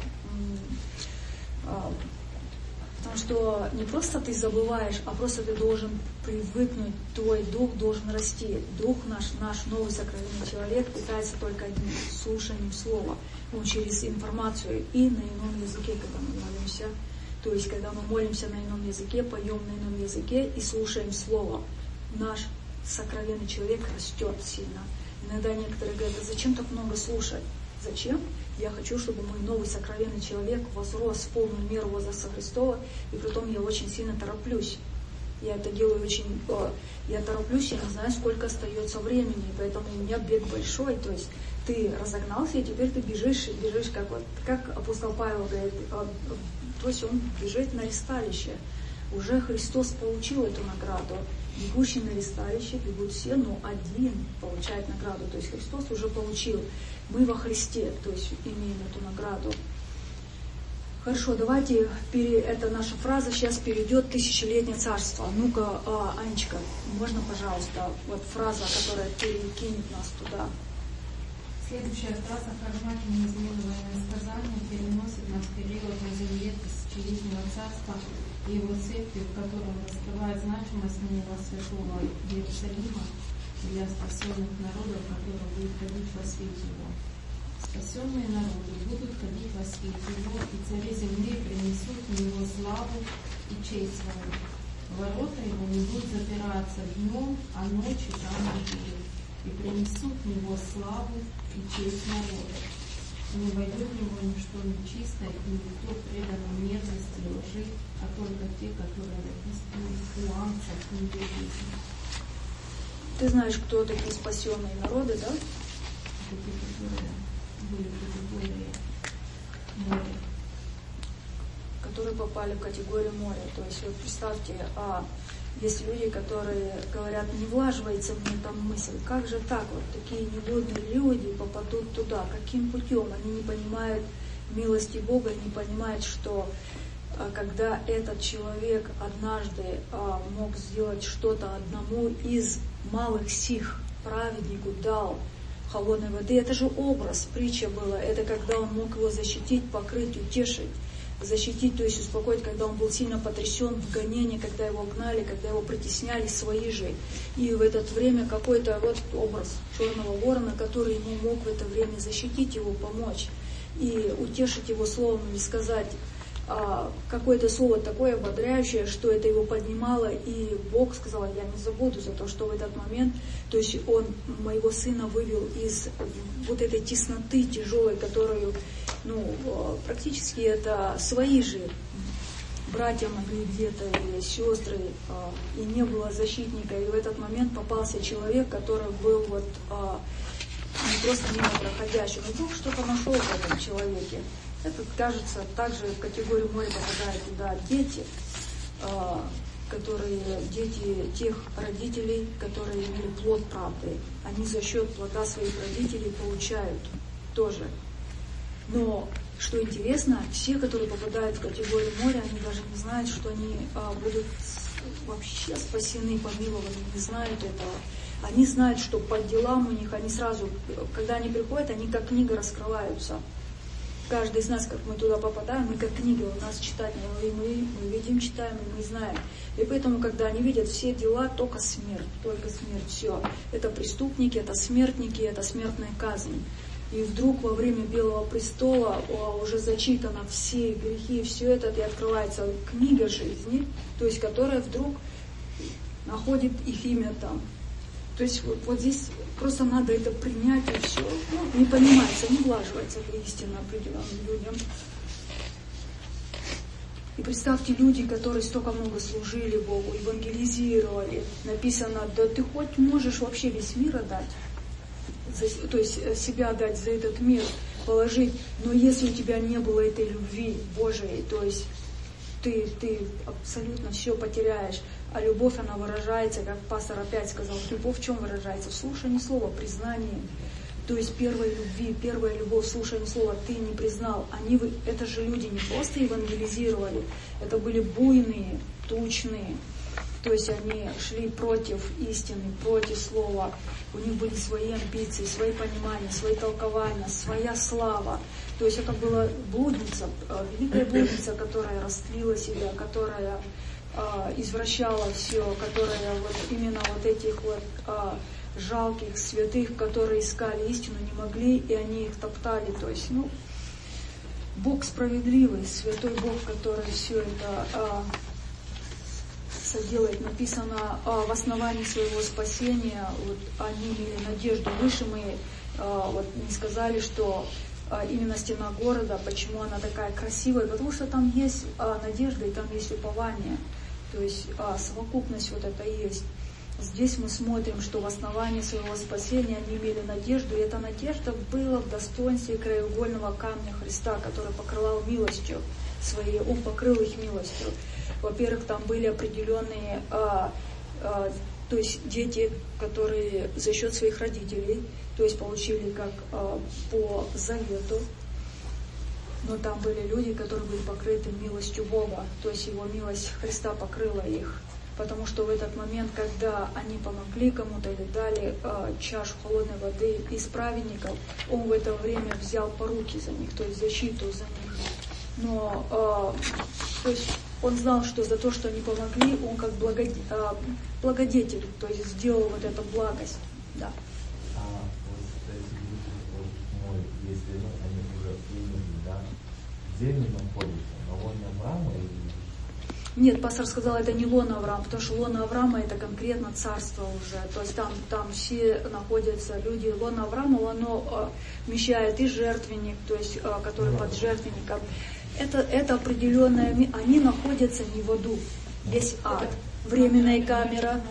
Speaker 2: А, потому что не просто ты забываешь, а просто ты должен привыкнуть, твой дух должен расти. Дух наш, наш новый сокровенный человек питается только одним слушанием слова. Он через информацию и на ином языке, когда мы молимся. То есть, когда мы молимся на ином языке, поем на ином языке и слушаем слово. Наш сокровенный человек растет сильно. Иногда некоторые говорят, а зачем так много слушать? Зачем? Я хочу, чтобы мой новый сокровенный человек возрос в полную меру возраста Христова, и притом я очень сильно тороплюсь. Я это делаю очень... Я тороплюсь, я не знаю, сколько остается времени, поэтому у меня бег большой, то есть ты разогнался, и теперь ты бежишь, и бежишь, как, вот, как апостол Павел говорит, то есть он бежит на ресталище. Уже Христос получил эту награду. Бегущий на ресталище бегут все, но один получает награду. То есть Христос уже получил. Мы во Христе, то есть имеем эту награду. Хорошо, давайте, это наша фраза, сейчас перейдет тысячелетнее царство. Ну-ка, а, Анечка, можно, пожалуйста, вот фраза, которая перекинет нас туда.
Speaker 12: Следующая фраза «Фрагматы неизменного сказания» переносит нас в период на земле тысячелетнего царства и его церкви, в котором раскрывает значимость ныне святого Иерусалима для спасенных народов, которые будут ходить во свете его. Спасенные народы будут ходить во свете его, и цари земли принесут в него славу и честь свою. Ворота его не будут запираться днем, а ночью там не будет. И принесут в него славу и честь народа. Не войдет в него ничто нечистое, и никто преданный мерзости и лжи, а только те, которые написаны у ангелов в книге жизни.
Speaker 2: Ты знаешь, кто такие спасенные народы, да?
Speaker 12: Такие, которые были в категории моря.
Speaker 2: Которые попали в категорию моря. То есть вот представьте, а есть люди, которые говорят, не влаживается мне там мысль, как же так, вот такие негодные люди попадут туда, каким путем? Они не понимают милости Бога, не понимают, что а, когда этот человек однажды а, мог сделать что-то одному из малых сих, праведнику дал холодной воды, это же образ, притча была, это когда он мог его защитить, покрыть, утешить. Защитить, то есть успокоить, когда он был сильно потрясен в гонении, когда его гнали, когда его притесняли свои же. И в это время какой-то вот образ черного ворона, который ему мог в это время защитить его, помочь и утешить его словом или сказать а, какое-то слово такое ободряющее, что это его поднимало, и Бог сказал, я не забуду за то, что в этот момент, то есть он моего сына вывел из вот этой тесноты тяжелой, которую ну, практически это свои же братья могли где-то, или сестры, и не было защитника. И в этот момент попался человек, который был вот не просто мимо проходящий, но Бог что-то нашел в этом человеке. Это, кажется, также в категорию моря попадают туда дети, которые, дети тех родителей, которые имели плод правды. Они за счет плода своих родителей получают тоже. Но, что интересно, все, которые попадают в категорию моря, они даже не знают, что они а, будут вообще спасены, помилованы, не знают этого. Они знают, что по делам у них, они сразу, когда они приходят, они как книга раскрываются. Каждый из нас, как мы туда попадаем, мы как книга, у нас читать, и мы, мы видим, читаем, и мы знаем. И поэтому, когда они видят все дела, только смерть, только смерть, все. Это преступники, это смертники, это смертная казнь. И вдруг во время Белого престола уже зачитано все грехи, все это, и открывается книга жизни, то есть которая вдруг находит их имя там. То есть вот, вот здесь просто надо это принять, и все. Ну, не понимается, не влаживается в истину определенным людям. И представьте, люди, которые столько много служили Богу, евангелизировали, написано, да ты хоть можешь вообще весь мир отдать. За, то есть себя дать за этот мир, положить, но если у тебя не было этой любви Божией, то есть ты, ты абсолютно все потеряешь, а любовь, она выражается, как пастор опять сказал, любовь в чем выражается? В слушании слова, признании, то есть первой любви, первая любовь, слушание слова, ты не признал, они, это же люди не просто евангелизировали, это были буйные, тучные. То есть они шли против истины, против слова. У них были свои амбиции, свои понимания, свои толкования, своя слава. То есть это была блудница, великая блудница, которая растлила себя, которая э, извращала все, которая вот именно вот этих вот э, жалких, святых, которые искали истину, не могли, и они их топтали. То есть, ну, Бог справедливый, святой Бог, который все это... Э, делает, написано а, в основании своего спасения, вот, они имели надежду выше. Мы а, вот, не сказали, что а, именно стена города, почему она такая красивая, потому что там есть а, надежда и там есть упование, то есть а, совокупность вот это есть. Здесь мы смотрим, что в основании своего спасения они имели надежду, и эта надежда была в достоинстве краеугольного камня Христа, который покрывал милостью. своей, Он покрыл их милостью. Во-первых, там были определенные, а, а, то есть дети, которые за счет своих родителей, то есть получили как а, по завету, но там были люди, которые были покрыты милостью Бога, то есть Его милость Христа покрыла их. Потому что в этот момент, когда они помогли кому-то или дали э, чашу холодной воды из праведников, Он в это время взял поруки за них, то есть защиту за них. Но э, то есть Он знал, что за то, что они помогли, Он как благод... э, благодетель, то есть сделал вот эту благость. Да.
Speaker 7: А вот эти люди, если ну, они уже приняли, да, где они находятся? На лоне Авраама или...
Speaker 2: Нет, пастор сказал, это не лона Авраама, потому что лона Авраама это конкретно царство уже. То есть там, там все находятся люди. Лона Авраама, оно э, вмещает и жертвенник, то есть, э, который под жертвенником. Это, это определенное, они находятся не в аду. Есть ад, временная камера.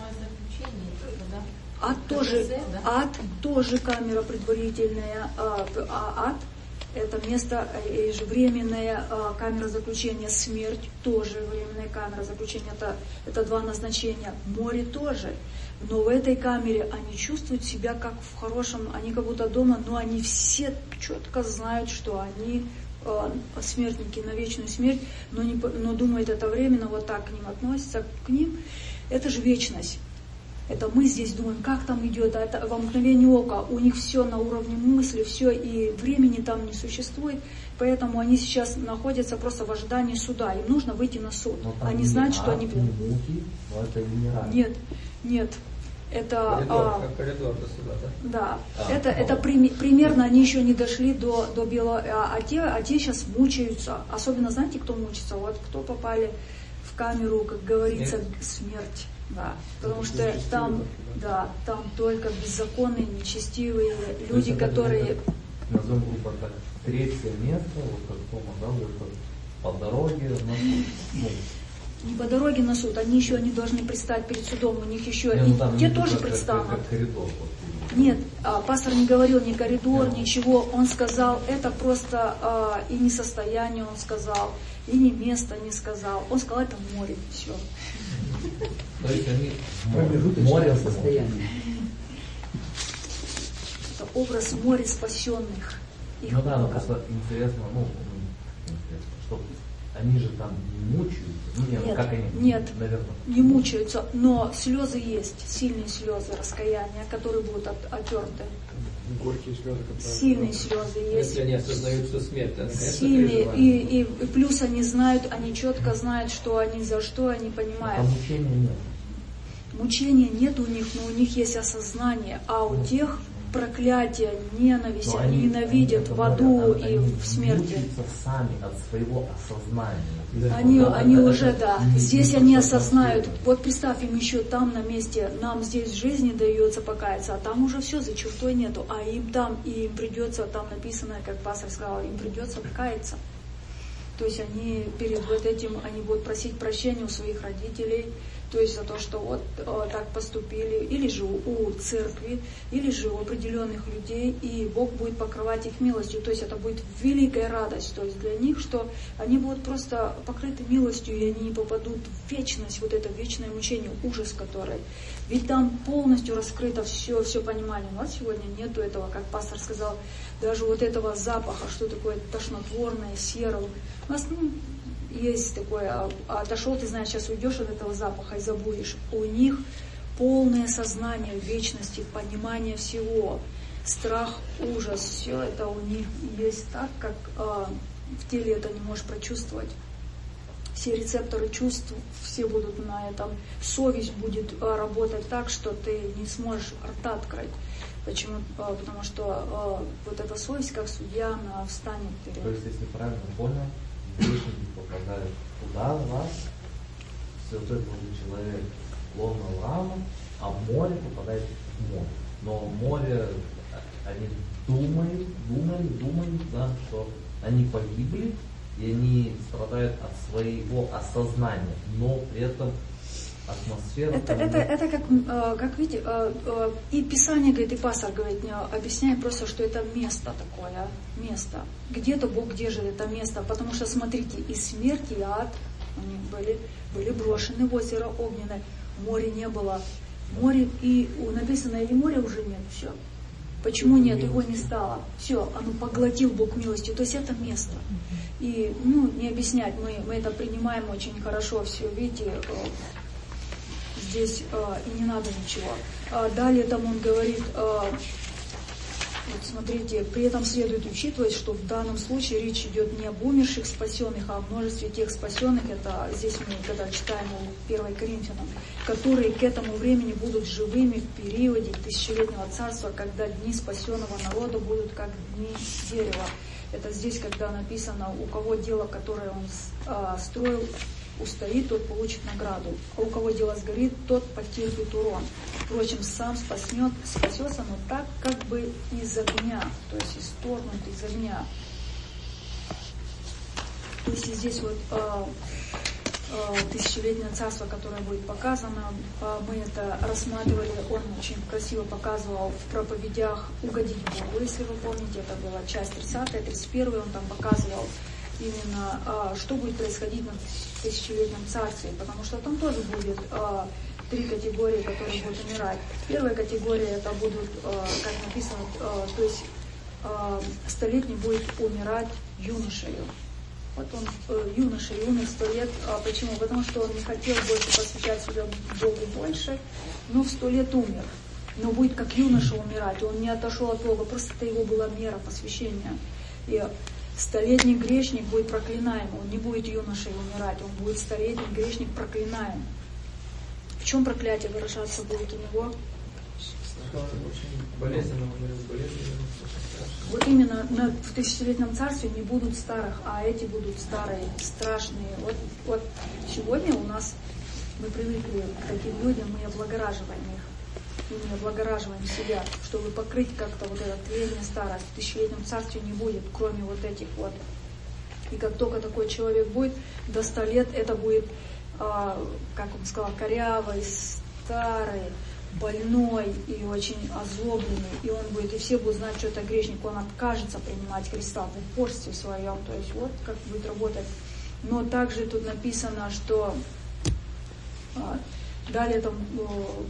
Speaker 2: Ад тоже, ад тоже камера предварительная, а, а ад это место, и же временная а, камера заключения, смерть тоже временная камера заключения, это, это два назначения, море тоже. Но в этой камере они чувствуют себя как в хорошем, они как будто дома, но они все четко знают, что они а, смертники на вечную смерть, но, не, но думают это временно, вот так к ним относятся, к ним. Это же вечность. Это мы здесь думаем, как там идет, а это во мгновение ока. У них все на уровне мысли, все, и времени там не существует. Поэтому они сейчас находятся просто в ожидании суда. Им нужно выйти на суд. Они знают, что они...
Speaker 7: Муки, но это не рай.
Speaker 2: Нет, нет. Это...
Speaker 5: Коридор,
Speaker 2: а,
Speaker 5: как коридор до суда, да?
Speaker 2: Да.
Speaker 5: А,
Speaker 2: это,
Speaker 5: а,
Speaker 2: это при, примерно они еще не дошли до, до белого... А, а, те, а те сейчас мучаются. Особенно, знаете, кто мучится? Вот кто попали в камеру, как говорится, смерть. смерть. Да, потому что там, да, там только беззаконные, нечестивые люди, которые...
Speaker 7: Назовем группу так, третье место, вот как Тома, да, вот по дороге, ну,
Speaker 2: не по дороге на суд, они еще они должны предстать перед судом, у них еще,
Speaker 7: не,
Speaker 2: и,
Speaker 7: ну, там,
Speaker 2: те
Speaker 7: не
Speaker 2: тоже
Speaker 7: как,
Speaker 2: предстанут.
Speaker 7: Как, как коридор, вот.
Speaker 2: Нет, а, пастор не говорил ни коридор,
Speaker 7: yeah.
Speaker 2: ничего, он сказал, это просто а, и не состояние, он сказал, и не место не сказал, он сказал, это море, все.
Speaker 7: То есть они
Speaker 9: море состояние.
Speaker 2: Это образ моря спасенных. Их
Speaker 7: ну да, но
Speaker 2: много.
Speaker 7: просто интересно, ну, интересно, что они же там не мучаются. Ну, нет,
Speaker 2: нет,
Speaker 7: как они,
Speaker 2: нет,
Speaker 7: наверное,
Speaker 2: не мучаются, но слезы есть, сильные слезы раскаяния, которые будут от, отерты.
Speaker 3: Горькие слезы, которые...
Speaker 2: Сильные слезы есть.
Speaker 5: Если они осознают, что смерть, то они, конечно,
Speaker 2: сильные, и, и, и плюс они знают, они четко знают, что они за что, они понимают.
Speaker 7: А мучения нет.
Speaker 2: Мучения нет у них, но у них есть осознание, а у тех проклятие, ненависть, они, они ненавидят они, в аду
Speaker 7: они,
Speaker 2: и
Speaker 7: они
Speaker 2: в смерти.
Speaker 7: Сами от своего осознания.
Speaker 2: Да. Они,
Speaker 7: да,
Speaker 2: они
Speaker 7: это,
Speaker 2: уже,
Speaker 7: это,
Speaker 2: да,
Speaker 7: не,
Speaker 2: здесь
Speaker 7: не
Speaker 2: они осознают, вот представь им еще там на месте, нам здесь в жизни дается покаяться, а там уже все, за чертой нету, а им там, и им придется, там написано, как пастор сказал, им придется покаяться. То есть они перед вот этим, они будут просить прощения у своих родителей, то есть за то, что вот о, так поступили, или же у, у церкви, или же у определенных людей, и Бог будет покрывать их милостью. То есть это будет великая радость, то есть для них, что они будут просто покрыты милостью, и они не попадут в вечность, вот это вечное мучение, ужас которое. Ведь там полностью раскрыто все, все понимание. У нас сегодня нету этого, как пастор сказал, даже вот этого запаха, что такое тошнотворное, серое. У нас, ну, есть такое, а, отошел, ты знаешь, сейчас уйдешь от этого запаха и забудешь. У них полное сознание вечности, понимание всего, страх, ужас, все это у них есть так, как а, в теле это не можешь прочувствовать. Все рецепторы чувств, все будут на этом. Совесть будет а, работать так, что ты не сможешь рта открыть. Почему? А, потому что а, вот эта совесть, как судья, она встанет перед...
Speaker 7: То есть, если правильно понял, грешники попадают туда, в нас, святой Божий человек, лона Авраама, а море попадает в море. Но море, они думают, думают, думают, да, что они погибли, и они страдают от своего осознания, но при этом атмосфера.
Speaker 2: Это, это, это как, э, как видите, э, э, и Писание говорит, и пастор говорит, не объясняет просто, что это место такое, место. Где-то Бог держит это место, потому что, смотрите, и смерть, и ад, они были, были брошены в озеро огненное, море не было. Море, и написано, и моря уже нет, все. Почему нет? Его не стало. Все, оно поглотил Бог милостью. То есть это место. И, ну, не объяснять, мы, мы это принимаем очень хорошо, все, видите, здесь э, и не надо ничего. А далее там он говорит, э, вот смотрите, при этом следует учитывать, что в данном случае речь идет не об умерших спасенных, а о множестве тех спасенных, это здесь мы, когда читаем у первого Коринфянам, которые к этому времени будут живыми в периоде тысячелетнего царства, когда дни спасенного народа будут как дни дерева. Это здесь, когда написано, у кого дело, которое он а, строил, устоит, тот получит награду. А у кого дело сгорит, тот потерпит урон. Впрочем, сам спаснет, спасется, но так как бы из огня, то есть исторгнут из огня. То есть здесь вот а, а, тысячелетнее царство, которое будет показано, а, мы это рассматривали, он очень красиво показывал в проповедях «Угодить Богу», если вы помните, это была часть тридцатая, тридцать первая, он там показывал именно, а, что будет происходить на тысячелетнем царстве, потому что там тоже будет а, три категории, которые будут умирать. Первая категория это будут, а, как написано, а, то есть а, столетний будет умирать юношею. Вот он, э, юноша, юный, сто лет. А почему? Потому что он не хотел больше посвящать себя Богу больше, но в сто лет умер. Но будет как юноша умирать. Он не отошел от Бога, просто это его была мера посвящения. И столетний грешник будет проклинаем. Он не будет юношей умирать, он будет столетний грешник проклинаем. В чем проклятие выражаться будет у него?
Speaker 5: Болезненно умрет, болезненно.
Speaker 2: Вот именно на, в тысячелетнем царстве не будут старых, а эти будут старые, страшные. Вот, вот сегодня у нас, мы привыкли к таким людям, мы облагораживаем их. И мы облагораживаем себя, чтобы покрыть как-то вот это тление старость. В тысячелетнем царстве не будет, кроме вот этих вот. И как только такой человек будет, до ста лет это будет, а, как он сказал, корявый, старый, больной и очень озлобленный, и он будет, и все будут знать, что это грешник, он откажется принимать Христа в упорстве своем, то есть вот как будет работать. Но также тут написано, что а, далее там о,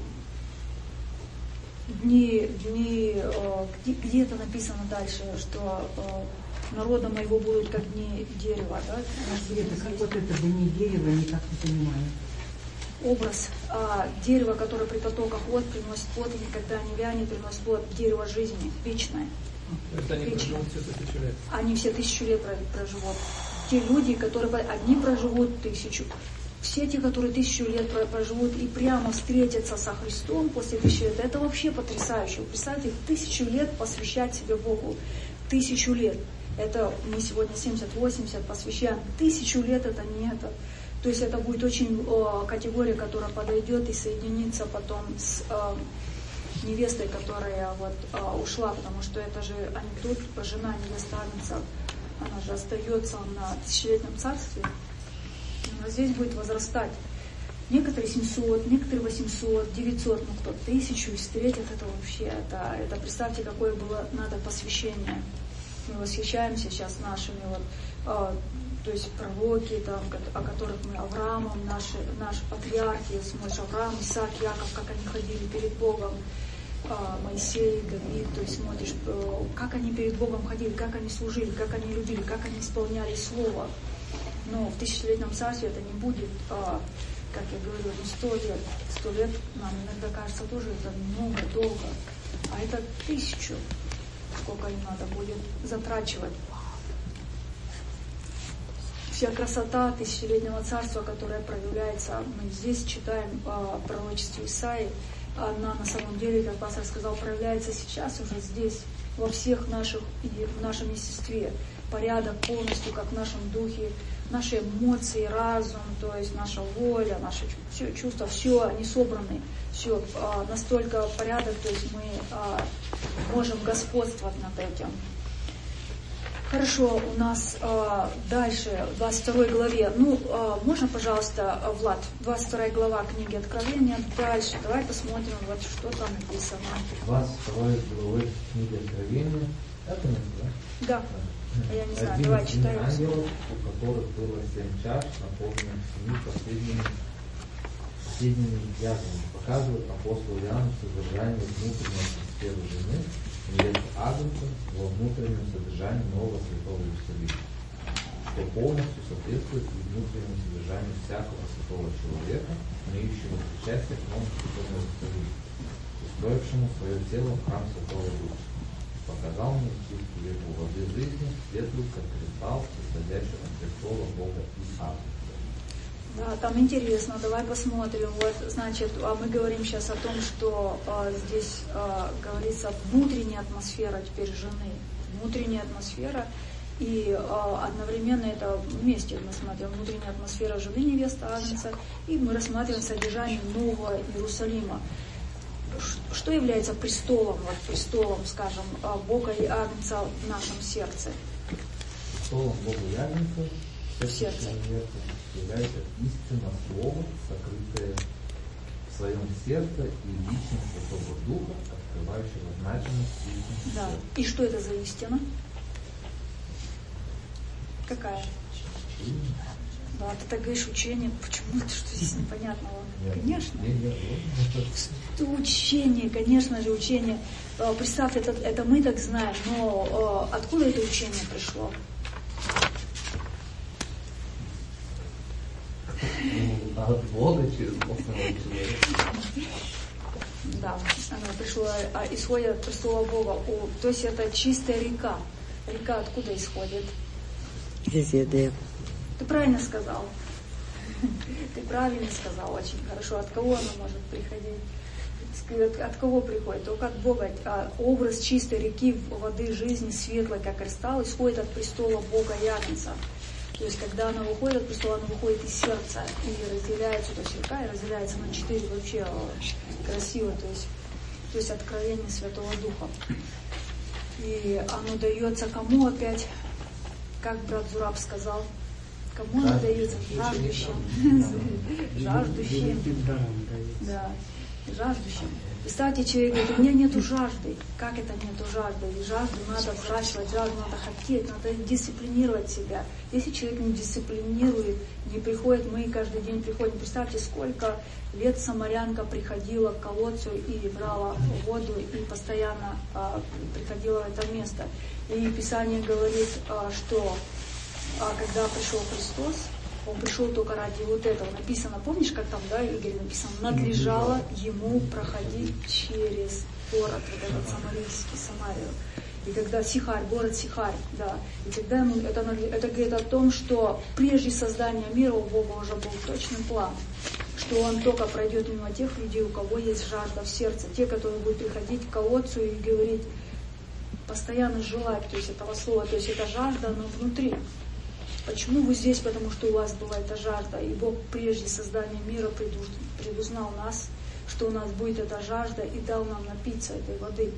Speaker 2: дни, дни о, где, где это написано дальше, что о, народа моего будут как дни дерева, да?
Speaker 14: Как вот это дни дерева, никак не понимаю.
Speaker 2: Образ а, дерева, которое при потоках вод приносит плод, и никогда не вянет, приносит плод, дерево жизни, вечное.
Speaker 5: Это они
Speaker 2: вечное.
Speaker 5: проживут все тысячу лет.
Speaker 2: Они все тысячу лет проживут. Те люди, которые одни проживут тысячу, все те, которые тысячу лет проживут и прямо встретятся со Христом после тысячи лет, это вообще потрясающе. Представьте, тысячу лет посвящать себе Богу. Тысячу лет. Это мы сегодня семьдесят-восемьдесят посвящаем. Тысячу лет это не это. То есть это будет очень о, категория, которая подойдет и соединится потом с о, невестой, которая вот о, ушла, потому что это же анекдот, жена невеста Агнца, она же остается на тысячелетнем царстве, она здесь будет возрастать. Некоторые семьсот, некоторые восемьсот, девятьсот, ну кто тысячу и встретят, это вообще, это, это представьте, какое было надо посвящение. Мы восхищаемся сейчас нашими вот, о, то есть пророки, там, о которых мы, Авраамом, наши, наши патриархи, смотришь, Авраам, Исаак, Яков, как они ходили перед Богом, Моисей, Давид, то есть смотришь, как они перед Богом ходили, как они служили, как они любили, как они исполняли Слово. Но в тысячелетнем царстве это не будет, как я говорю, сто лет. Сто лет нам иногда кажется тоже это много, долго, а это тысячу, сколько им надо будет затрачивать. Вся красота тысячелетнего царства, которая проявляется, мы здесь читаем о пророчестве Исаии, она на самом деле, как пастор сказал, проявляется сейчас уже здесь, во всех наших, и в нашем естестве. Порядок полностью, как в нашем духе, наши эмоции, разум, то есть наша воля, наши чувства, все, они собраны, все, настолько порядок, то есть мы можем господствовать над этим. Хорошо, у нас э, дальше, в двадцать второй главе, ну, э, можно, пожалуйста, Влад, двадцать вторая глава книги Откровения, дальше, давай посмотрим, вот что там написано.
Speaker 7: двадцать второй главы книги Откровения, это не да?
Speaker 2: Да, я не знаю,
Speaker 7: Один
Speaker 2: давай
Speaker 7: из
Speaker 2: читаем.
Speaker 7: ангелов, у которых было семь чаш, наполненных семи последними, последними ягодами, показывает апостол Иоанн содержание внутренней атмосферы жены, невесты Агнца, во внутреннем содержании нового святого Иерусалима, что полностью соответствует внутреннему содержанию всякого святого человека, имеющего причастие к новому святому Иерусалиму, устроившему свое тело в храм Святого Духа. Показал мне чистую реку воды жизни, светлую, как кристалл, исходящую от престола Бога и Агнца.
Speaker 2: Да, там интересно, давай посмотрим. Вот, значит, мы говорим сейчас о том, что а, здесь а, говорится внутренняя атмосфера теперь жены, внутренняя атмосфера, и а, одновременно это вместе мы смотрим внутренняя атмосфера жены невесты Агнца, и мы рассматриваем содержание Нового Иерусалима. Что является престолом, вот престолом, скажем, Бога и Агнца в нашем сердце?
Speaker 7: Престолом Бога и Агнца
Speaker 2: в сердце
Speaker 7: является истина Слова, сокрытое в своем сердце, и личность Святого Духа, открывающего значимость истины.
Speaker 2: Да. И что это за истина? Какая? Да, ты так говоришь учение, почему это, что здесь непонятного? Нет, конечно.
Speaker 7: Нет, нет,
Speaker 2: это учение, конечно же, учение. Представь, это, это мы так знаем, но откуда это учение пришло?
Speaker 7: От Бога через Бога человека.
Speaker 2: Да, она пришла, исходит от престола Бога. О, то есть это чистая река. Река откуда исходит?
Speaker 13: Из еды.
Speaker 2: Ты правильно сказал. Ты правильно сказал, очень хорошо. От кого она может приходить? От кого приходит? Только от Бога. А образ чистой реки, воды жизни, светлой, как кристалл, исходит от престола Бога и Агнца. То есть, когда она выходит от престола, она выходит из сердца и разделяется, то есть река, и разделяется на четыре вообще красиво, то есть, то есть откровение Святого Духа. И оно дается кому опять, как брат Зураб сказал, кому оно дается? Жаждущим. Жаждущим. Да, жаждущим. Представьте, человек говорит, у меня нету жажды. Как это нету жажды? И жажду надо взращивать, жажду надо хотеть, надо дисциплинировать себя. Если человек не дисциплинирует, не приходит, мы каждый день приходим. Представьте, сколько лет самарянка приходила к колодцу и брала воду, и постоянно а, приходила в это место. И Писание говорит, а, что а, когда пришел Христос, Он пришел только ради вот этого. Написано, помнишь, как там, да, Игорь, написано, надлежало ему проходить через город, вот этот самарийский, Самарию. И когда Сихарь, город Сихарь, да, и тогда ему, это, это говорит о том, что прежде создания мира у Бога уже был точный план, что Он только пройдет мимо тех людей, у кого есть жажда в сердце, те, которые будут приходить к колодцу и говорить, постоянно желать, то есть этого слова, то есть эта жажда, она внутри. Почему вы здесь? Потому что у вас была эта жажда. И Бог прежде создания мира предузнал нас, что у нас будет эта жажда, и дал нам напиться этой воды.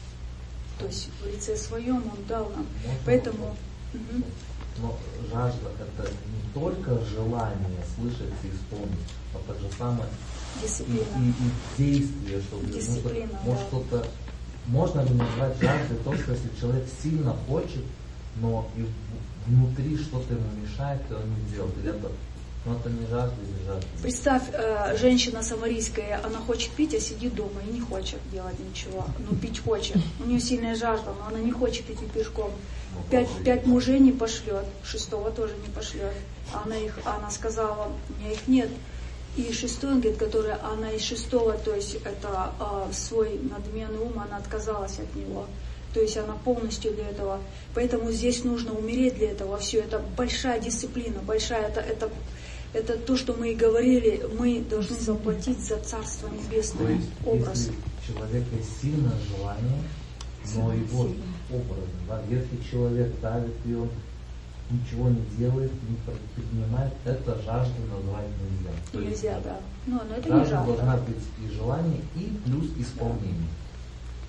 Speaker 2: То есть в лице своем Он дал нам.
Speaker 7: Можно
Speaker 2: Поэтому... Угу.
Speaker 7: Но жажда — это не только желание слышать и исполнить, но так же самое
Speaker 2: Дисциплина.
Speaker 7: И, и, и действие, чтобы
Speaker 2: Дисциплина,
Speaker 7: ну, может
Speaker 2: да.
Speaker 7: что-то. Можно ли назвать жаждой то, что если человек сильно хочет, но и внутри что-то ему мешает, то он не делает. Это, но это не жажда, не жажда.
Speaker 2: Представь, э, женщина самарийская, она хочет пить, а сидит дома и не хочет делать ничего. Ну, пить хочет. У нее сильная жажда, но она не хочет идти пешком. Пять, пять мужей не пошлет, шестого тоже не пошлет. Она их, она сказала, у меня их нет. И шестой, он говорит, которая, она из шестого, то есть это э, свой надменный ум, она отказалась от него. То есть она полностью для этого. Поэтому здесь нужно умереть для этого. Все это большая дисциплина, большая, это, это, это то, что мы и говорили, мы должны заплатить за Царство Небесное.
Speaker 7: То есть,
Speaker 2: образ.
Speaker 7: если у человека есть сильное желание, но его образ, да, если человек давит и он ничего не делает, не предпринимает, это жажду назвать нельзя. То
Speaker 2: нельзя,
Speaker 7: есть,
Speaker 2: да. Но, но это
Speaker 7: жажда
Speaker 2: не жажда.
Speaker 7: должна быть и желание, и плюс исполнение.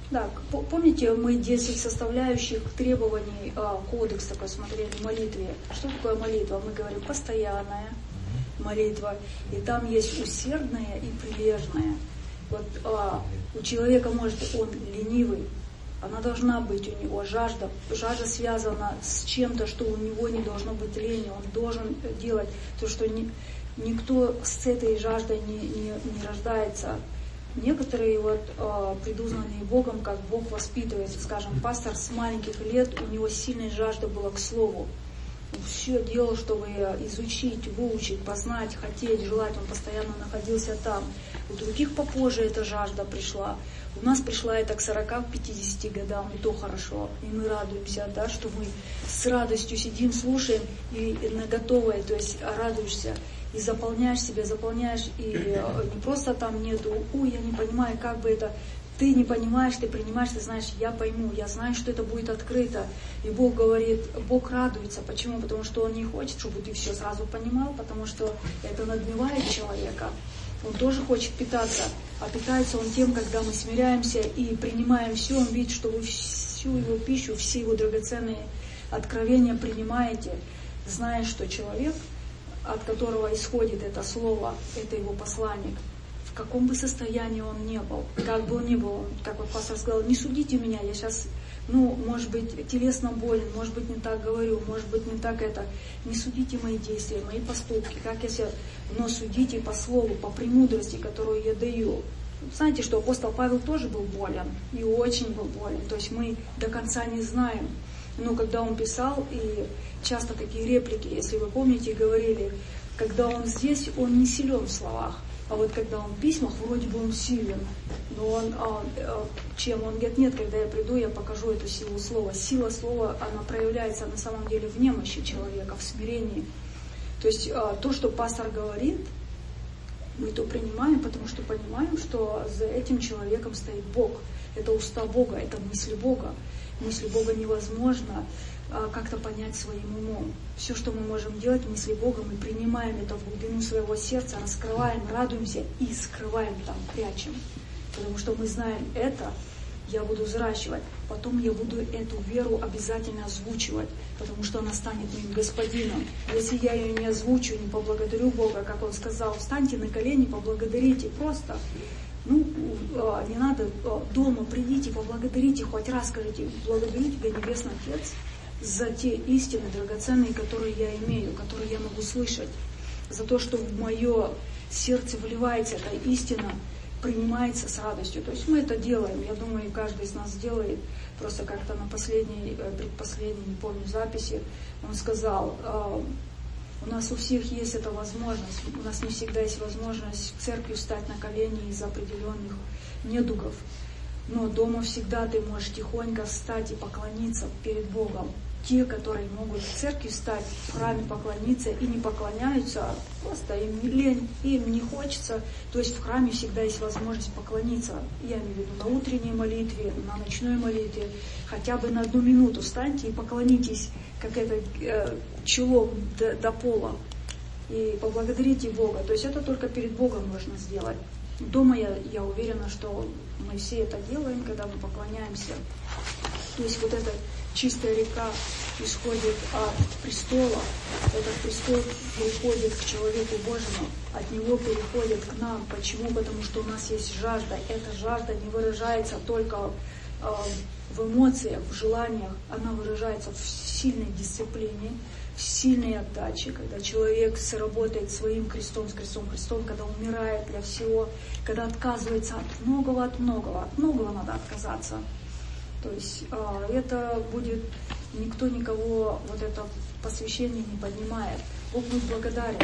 Speaker 2: Да, помните, мы десять составляющих требований а, кодекса такой смотрели в молитве. Что такое молитва? Мы говорим постоянная молитва, и там есть усердная и прилежная. Вот а, у человека, может, он ленивый, она должна быть у него жажда. Жажда связана с чем-то, что у него не должно быть лени. Он должен делать то, что ни, никто с этой жаждой не, не, не рождается. Некоторые вот э, предузнанные Богом, как Бог воспитывает, скажем, пастор с маленьких лет, у него сильная жажда была к слову. Он все делал, чтобы изучить, выучить, познать, хотеть, желать. Он постоянно находился там. У других попозже эта жажда пришла. У нас пришла это к сорока-пятидесяти годам, и то хорошо. И мы радуемся, да, что мы с радостью сидим, слушаем, и, и на готовое, то есть радуешься. И заполняешь себя, заполняешь, и не просто там нету, ой, я не понимаю, как бы это, ты не понимаешь, ты принимаешь, ты знаешь, я пойму, я знаю, что это будет открыто. И Бог говорит, Бог радуется. Почему? Потому что Он не хочет, чтобы ты все сразу понимал, потому что это надмевает человека. Он тоже хочет питаться, а питается Он тем, когда мы смиряемся и принимаем все, Он видит, что вы всю Его пищу, все Его драгоценные откровения принимаете, зная, что человек, от которого исходит это слово, это его посланник, в каком бы состоянии он ни был, как бы он ни был, как вот пастор сказал, не судите меня, я сейчас, ну, может быть, телесно болен, может быть, не так говорю, может быть, не так это, не судите мои действия, мои поступки, как я себя, но судите по слову, по премудрости, которую я даю. Знаете, что апостол Павел тоже был болен, и очень был болен, то есть мы до конца не знаем. Но когда он писал, и часто такие реплики, если вы помните, говорили, когда он здесь, он не силен в словах, а вот когда он в письмах, вроде бы он силен. Но он, а, а, чем он говорит, нет, когда я приду, я покажу эту силу слова. Сила слова, она проявляется на самом деле в немощи человека, в смирении. То есть а, то, что пастор говорит, мы то принимаем, потому что понимаем, что за этим человеком стоит Бог. Это уста Бога, это мысли Бога. Мысли Бога невозможно а, как-то понять своим умом. Все, что мы можем делать, мысли Бога, мы принимаем это в глубину своего сердца, раскрываем, радуемся и скрываем там, прячем. Потому что мы знаем это, я буду взращивать, потом я буду эту веру обязательно озвучивать, потому что она станет моим господином. Если я ее не озвучу, не поблагодарю Бога, как Он сказал, встаньте на колени, поблагодарите просто. Ну, не надо дома, придите, поблагодарите, хоть раз скажите, благодарю Тебя, Небесный Отец, за те истины драгоценные, которые я имею, которые я могу слышать, за то, что в мое сердце вливается эта истина, принимается с радостью. То есть мы это делаем, я думаю, каждый из нас делает. Просто как-то на последней, предпоследней, не помню, записи он сказал, у нас у всех есть эта возможность, у нас не всегда есть возможность в церкви встать на колени из-за определенных недугов, но дома всегда ты можешь тихонько встать и поклониться перед Богом. Те, которые могут в церкви встать, в храме поклониться и не поклоняются, просто им не лень, им не хочется. То есть в храме всегда есть возможность поклониться. Я имею в виду на утренней молитве, на ночной молитве. Хотя бы на одну минуту встаньте и поклонитесь, как это э, челом до, до пола. И поблагодарите Бога. То есть это только перед Богом можно сделать. Дома я, я уверена, что мы все это делаем, когда мы поклоняемся. То есть вот эта чистая река исходит от престола, этот престол переходит к человеку Божьему, от него переходит к нам. Почему? Потому что у нас есть жажда. Эта жажда не выражается только э, в эмоциях, в желаниях, она выражается в сильной дисциплине, в сильной отдаче, когда человек сработает своим крестом, с крестом, крестом, когда умирает для всего, когда отказывается от многого, от многого, от многого надо отказаться. То есть э, это будет, никто никого вот это посвящение не поднимает. Бог будет благодарен.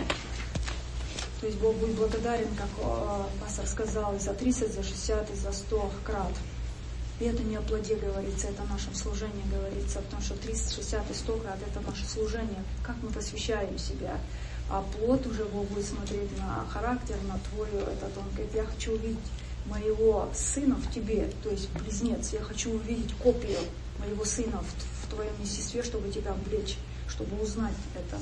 Speaker 2: То есть Бог будет благодарен, как э, пастор сказал, и за тридцать, за шестьдесят, и за сто крат. И это не о плоде говорится, это о нашем служении говорится, потому что тридцать, шестьдесят и сто крат это наше служение, как мы посвящаем себя. А плод уже Бог будет смотреть на характер, на твой этот, он говорит, я хочу увидеть моего сына в тебе, то есть близнец, я хочу увидеть копию моего сына в, в твоем естестве, чтобы тебя облечь, чтобы узнать это.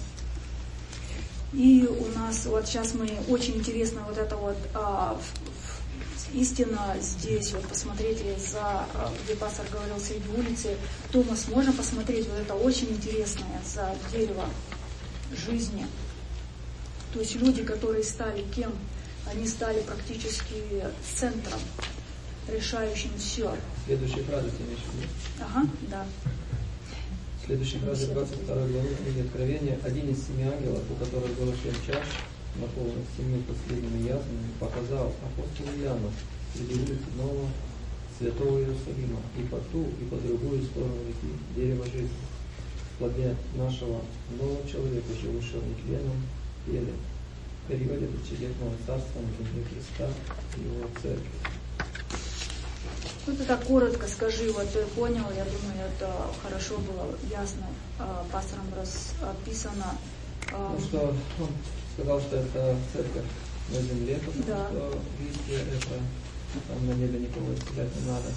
Speaker 2: И у нас вот сейчас мы очень интересно вот это вот а, истина здесь, вот посмотрите, за, где пастор говорил, среди улицы, Томас, можно посмотреть, вот это очень интересное, за дерево жизни. То есть люди, которые стали кем? Они стали практически центром, решающим все.
Speaker 5: Следующая фраза ты имеешь в виду?
Speaker 2: Ага, да.
Speaker 5: Следующая фраза двадцать второй главы книги Откровения. Один из семи ангелов, у которых было семь чаш, наполненных семью последними язвами, показал апостолу Иоанну среди улиц нового святого Иерусалима и по ту, и по другую сторону реки дерево жизни, в плоде нашего нового человека, живущего нетленным теле, в периоде тысячелетнего царства на земле Христа и его церкви.
Speaker 2: Вот это коротко скажи, вот ты понял, я думаю, это хорошо было ясно э, пастором расписано. Э,
Speaker 5: ну что, он сказал, что это церковь на земле, потому
Speaker 2: да.
Speaker 5: что листья это там на небе никого исцелять не надо.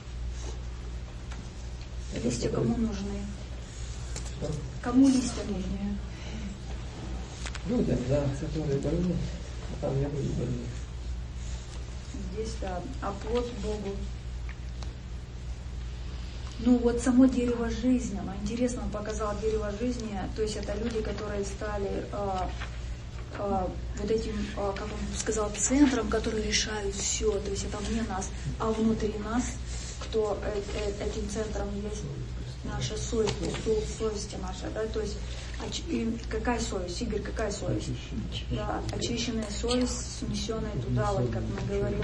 Speaker 2: Листья кому нужны?
Speaker 5: Что?
Speaker 2: Кому листья нужны?
Speaker 5: Людям, да, которые больны, а там не будет больных.
Speaker 2: Здесь, да, а плод Богу. Ну вот само дерево жизни, оно интересно, он показал дерево жизни, то есть это люди, которые стали э, э, вот этим, э, как он сказал, центром, который решают все, то есть это вне нас, а внутри нас, кто э, э, этим центром есть, наша совесть, стол совести наша, да, то есть оч, и какая совесть, Игорь, какая совесть? Да, очищенная совесть, снесенная туда, вот как мы говорим.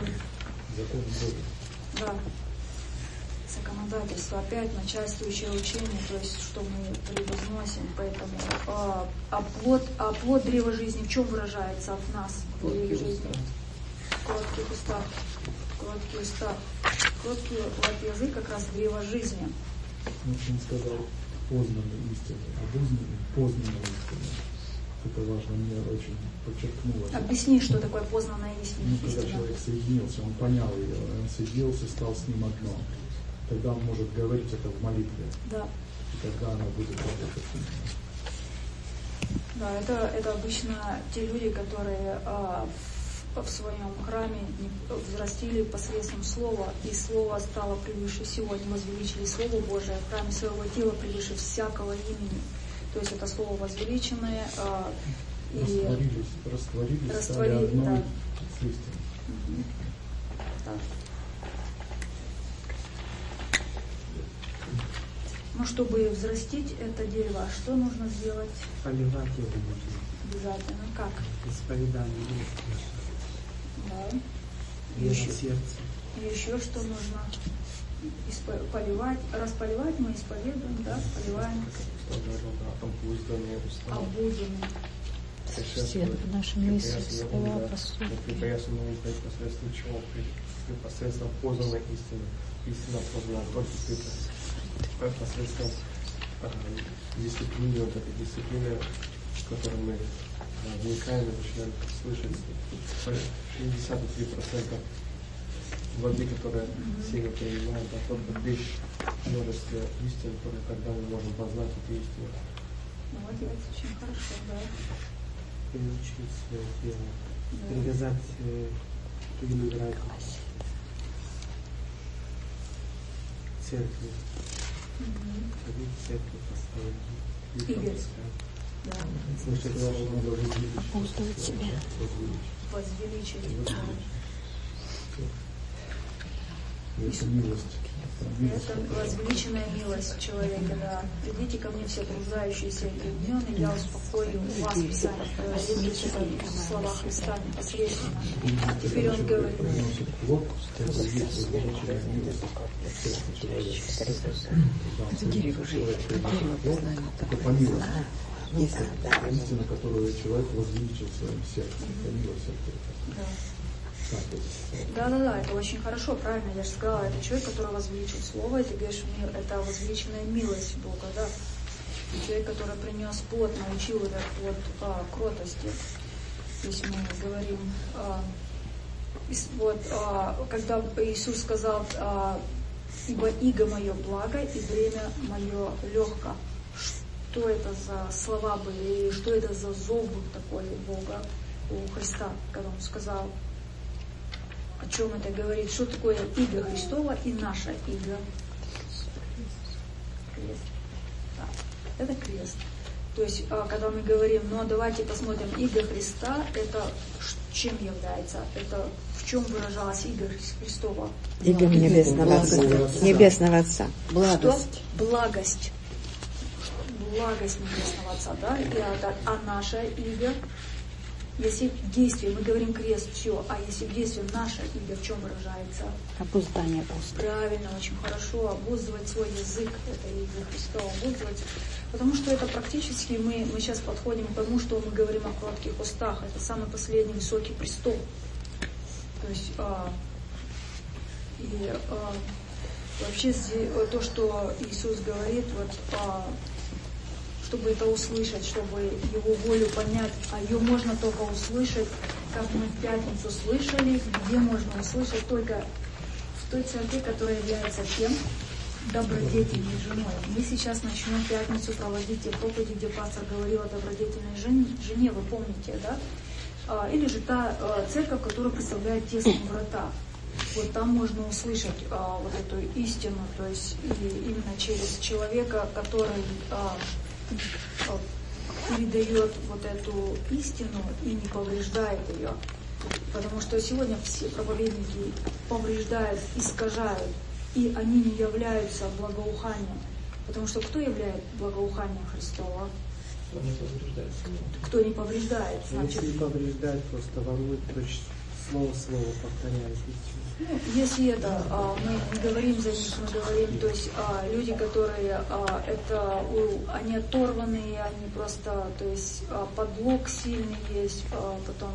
Speaker 2: Да. Законодательство, опять начальствующее учение, то есть что мы превозносим, поэтому а, а, плод, а плод древа жизни в чем выражается в нас? В древе жизни. Коротких устах. Короткие уста. Короткий вот язык как раз древо жизни.
Speaker 6: Он сказал познанной истины, обузнанной, познанной истины. Это важно, мне очень подчеркнуло.
Speaker 2: Объясни, что такое познанная истина.
Speaker 6: Ну, когда человек соединился, он понял ее, он соединился, стал с ним одно. Тогда он может говорить это в молитве.
Speaker 2: Да.
Speaker 6: И тогда она будет работать.
Speaker 2: Да, это, это обычно те люди, которые а, в, в своем храме взрастили посредством слова, и слово стало превыше всего. Они возвеличили Слово Божие в храме своего тела превыше всякого имени. То есть это слово возвеличенное. А, и
Speaker 6: растворились, растворились,
Speaker 2: растворили,
Speaker 6: стали одной
Speaker 2: да.
Speaker 6: с истиной.
Speaker 2: Угу. Да. Ну, чтобы взрастить это дерево, что нужно сделать?
Speaker 15: Поливать его нужно.
Speaker 2: Обязательно. Как?
Speaker 15: Исповедание.
Speaker 2: Да.
Speaker 15: Вера
Speaker 2: еще,
Speaker 15: сердца.
Speaker 2: И еще что нужно? Испо, поливать. Раз поливать, мы исповедуем, да, поливаем.
Speaker 3: Обузданные уста.
Speaker 2: Обузданные.
Speaker 4: Все наши мысли, слова, поступки.
Speaker 3: Непосредственно посредством чего? Посредством познанной истины. Истина познана только посредством э, дисциплины, вот этой дисциплины, в которой мы э, вникаем и начинаем слышать шестьдесят три процента воды, которая семя принимает, а только лишь множество истин, которые тогда мы можем познать эту истину.
Speaker 2: Молодец, очень хорошо, да.
Speaker 15: Приучить свое тело, да. Привязать э, к винограду, церкви. Ходить в церковь постоянно.
Speaker 2: Игорь. Да.
Speaker 6: Слушать должно
Speaker 4: опустить себя.
Speaker 2: Возвеличить.
Speaker 6: Это милость.
Speaker 2: Это возвеличенная милость человека, да. Придите ко мне все труждающиеся и гневные, я успокою вас, Писание говорит, то есть это слова Христа непосредственно. Теперь он говорит.
Speaker 4: Это дерево жизни, дерево познания.
Speaker 6: Это по милости. Истина, которую человек возвеличил в своем сердце. Это милость.
Speaker 2: Да, да, да, это очень хорошо, правильно, я же сказала, это человек, который возвеличил слово, и ты говоришь, это возвеличенная милость Бога, да. И человек, который принес плод, научил этот плод а, кротости. Здесь мы говорим, а, вот, а, когда Иисус сказал, а, ибо иго мое благо и бремя мое легко. Что это за слова были, и что это за зов был такой у Бога, у Христа, когда Он сказал, о чем это говорит, что такое иго Христова и наша иго. Крест. Да. Это крест. То есть, когда мы говорим, ну давайте посмотрим, иго Христа, это чем является? Это в чем выражалась иго Христова?
Speaker 13: Иго Небесного Отца. Небесного Отца.
Speaker 2: Благость. Что? Благость. Благость Небесного Отца, да? И, а, а наша иго, если в действии, мы говорим крест, все, а если в действии наша иго в чем выражается?
Speaker 4: Обуздание уст.
Speaker 2: Правильно, очень хорошо. Обуздывать свой язык, это иго Христова, обуздывать. Потому что это практически мы, мы сейчас подходим к тому, что мы говорим о коротких устах. Это самый последний высокий престол. То есть а, и а, вообще то, что Иисус говорит, вот, а, чтобы это услышать, чтобы Его волю понять, а ее можно только услышать, как мы в пятницу слышали, где можно услышать только в той церкви, которая является кем? Добродетельной женой. Мы сейчас начнем в пятницу проводить те проповеди, где пастор говорил о добродетельной жене, жене, вы помните, да? А, или же та а, церковь, которая представляет тесные врата. Вот там можно услышать а, вот эту истину, то есть и, именно через человека, который а, а, передает вот эту истину и не повреждает ее. Потому что сегодня все проповедники повреждают, искажают, и они не являются благоуханием. Потому что кто является благоуханием Христова?
Speaker 5: Кто не повреждает.
Speaker 2: Кто не повреждает. Значит,
Speaker 15: если повреждает, просто ворует, то слово-слово повторяет.
Speaker 2: Ну, если это, а, мы не говорим за них, мы говорим, то есть а, люди, которые, а, это, у, они оторванные, они просто, то есть а, подлог сильный есть, а, потом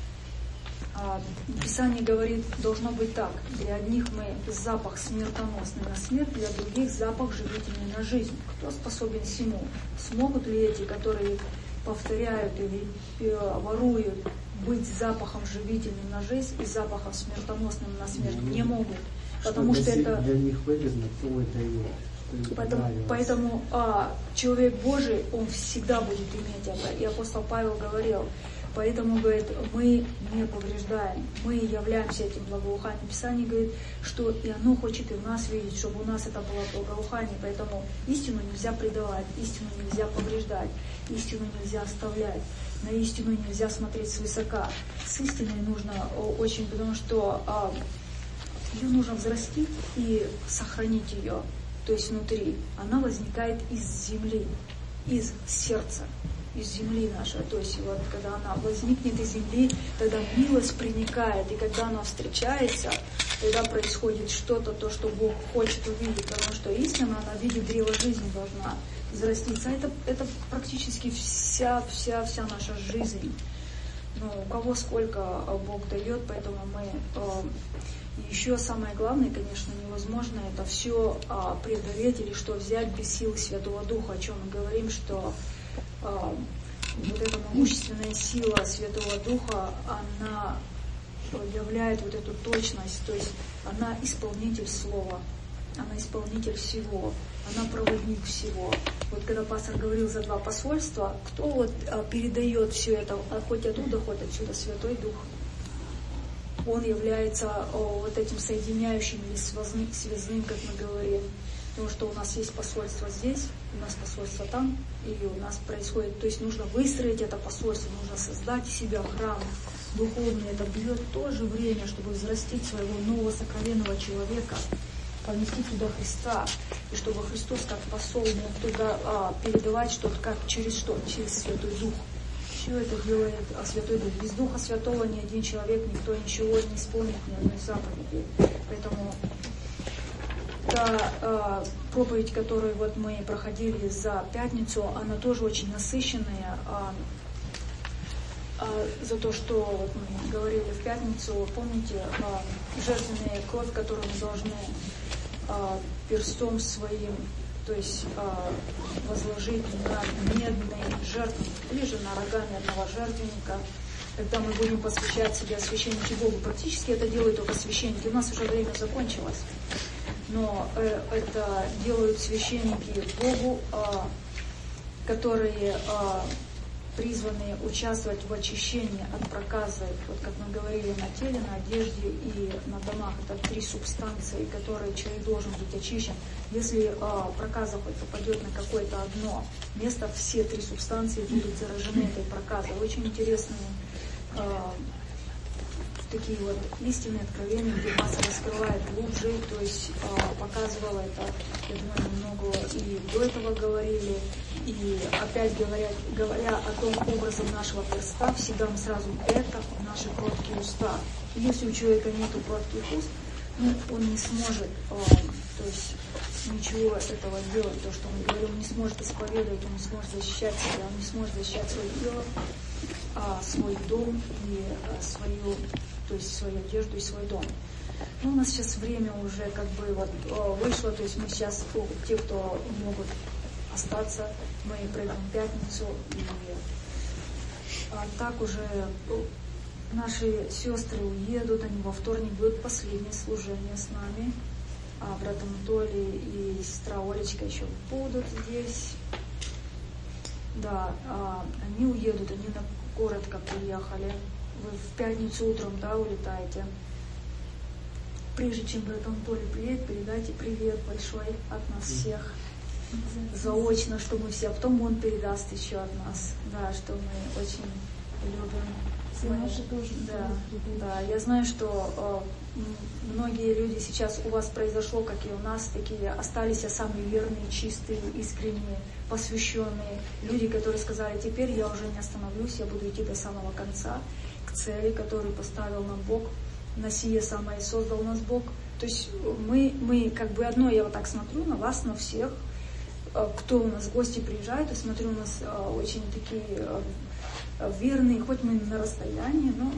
Speaker 2: а, Писание говорит, должно быть так, для одних мы запах смертоносный на смерть, для других запах живительный на жизнь. Кто способен всему? Смогут ли эти, которые повторяют или э, воруют, быть запахом живительным на жизнь и запахом смертоносным на смерть? Не могут. Потому что,
Speaker 15: что
Speaker 2: это...
Speaker 15: Для них выгодно, то это и
Speaker 2: Поэтому, поэтому а, человек Божий, он всегда будет иметь это. И апостол Павел говорил, поэтому, говорит, мы не повреждаем, мы являемся этим благоуханием. Писание говорит, что и оно хочет и в нас видеть, чтобы у нас это было благоухание. Поэтому истину нельзя предавать, истину нельзя повреждать, истину нельзя оставлять. На истину нельзя смотреть свысока. С истиной нужно очень, потому что а, ее нужно взрастить и сохранить ее. То есть внутри. Она возникает из земли, из сердца, из земли нашей. То есть вот когда она возникнет из земли, тогда милость проникает. И когда она встречается, тогда происходит что-то, то, что Бог хочет увидеть. Потому что истина, она в виде древа жизни должна взраститься. Это, это практически вся, вся, вся наша жизнь. Ну, у кого сколько Бог дает, поэтому мы... Э, еще самое главное, конечно, невозможно это все э, преодолеть или что взять без силы Святого Духа, о чем мы говорим, что э, вот эта могущественная сила Святого Духа, она являет вот эту точность, то есть она исполнитель Слова. Она исполнитель всего, она проводник всего. Вот когда пастор говорил за два посольства, кто вот а, передает все это, а, хоть оттуда, хоть отсюда, Святой Дух. Он является о, вот этим соединяющим или связным, связным, как мы говорим. Потому что у нас есть посольство здесь, у нас посольство там, и у нас происходит, то есть нужно выстроить это посольство, нужно создать из себя храм духовный. Это берет тоже время, чтобы взрастить своего нового сокровенного человека, поместить туда Христа, и чтобы Христос как посол мог туда а, передавать что-то, как через что? Через Святой Дух. Все это делает а, Святой Дух. Без Духа Святого ни один человек, никто ничего не исполнит, ни одной заповеди. Поэтому та а, проповедь, которую вот мы проходили за пятницу, она тоже очень насыщенная. А, а, за то, что вот мы говорили в пятницу, помните, а, жертвенная кровь, которую мы должны перстом своим, то есть а, возложить на медный жертвенник или же на рога медного жертвенника, когда мы будем посвящать себя священники Богу. Практически это делают только священники. У нас уже время закончилось. Но э, это делают священники Богу, а, которые а, призваны участвовать в очищении от проказы, вот как мы говорили, на теле, на одежде и на домах. Это три субстанции, которые человек должен быть очищен. Если э, проказа хоть попадет на какое-то одно место, все три субстанции будут заражены этой проказой. Очень интересные э, такие вот истинные откровения, где Маса раскрывает глубже, то есть э, показывала это, я думаю, много и до этого говорили, и опять говоря, говоря о том образом нашего перста, всегда мы сразу это в наши кроткие уста. Если у человека нету кротких уст, ну, он не сможет, э, то есть ничего этого делать, то, что мы говорим, он не сможет исповедовать, он не сможет защищать себя, он не сможет защищать свое тело, а, свой дом и а, свою, то есть свою одежду и свой дом. Ну, у нас сейчас время уже как бы вот вышло, то есть мы сейчас, те, кто могут остаться, мы пройдем пятницу, и а, так уже наши сестры уедут, они во вторник будут последнее служение с нами, а брат Анатолий и сестра Олечка еще будут здесь. Да, а, они уедут, они на коротко приехали. Вы в пятницу утром, да, улетаете. Прежде чем брат Анатолий приедет, передайте привет большой от нас всех. Заочно, что мы все, а потом он передаст еще от нас. Да, что мы очень любим.
Speaker 8: Все наши тоже.
Speaker 2: Да, да, я знаю, что э, многие люди сейчас у вас произошло, как и у нас, такие остались самые верные, чистые, искренние, посвященные люди, которые сказали: теперь я уже не остановлюсь, я буду идти до самого конца, к цели, которую поставил нам Бог, на сие самое и создал нас Бог. То есть мы, мы как бы одно, я вот так смотрю на вас, на всех, э, кто у нас в гости приезжает, и смотрю, у нас э, очень такие э, верные, хоть мы на расстоянии, но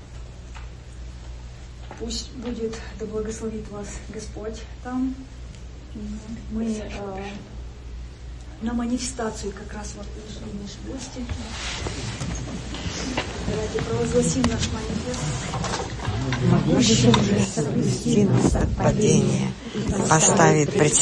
Speaker 2: пусть будет, да благословит вас Господь там. Мы э, на манифестацию как раз вот пришли в наши гости. Давайте провозгласим наш манифест.
Speaker 13: Могущий же совместимость от падения поставит пред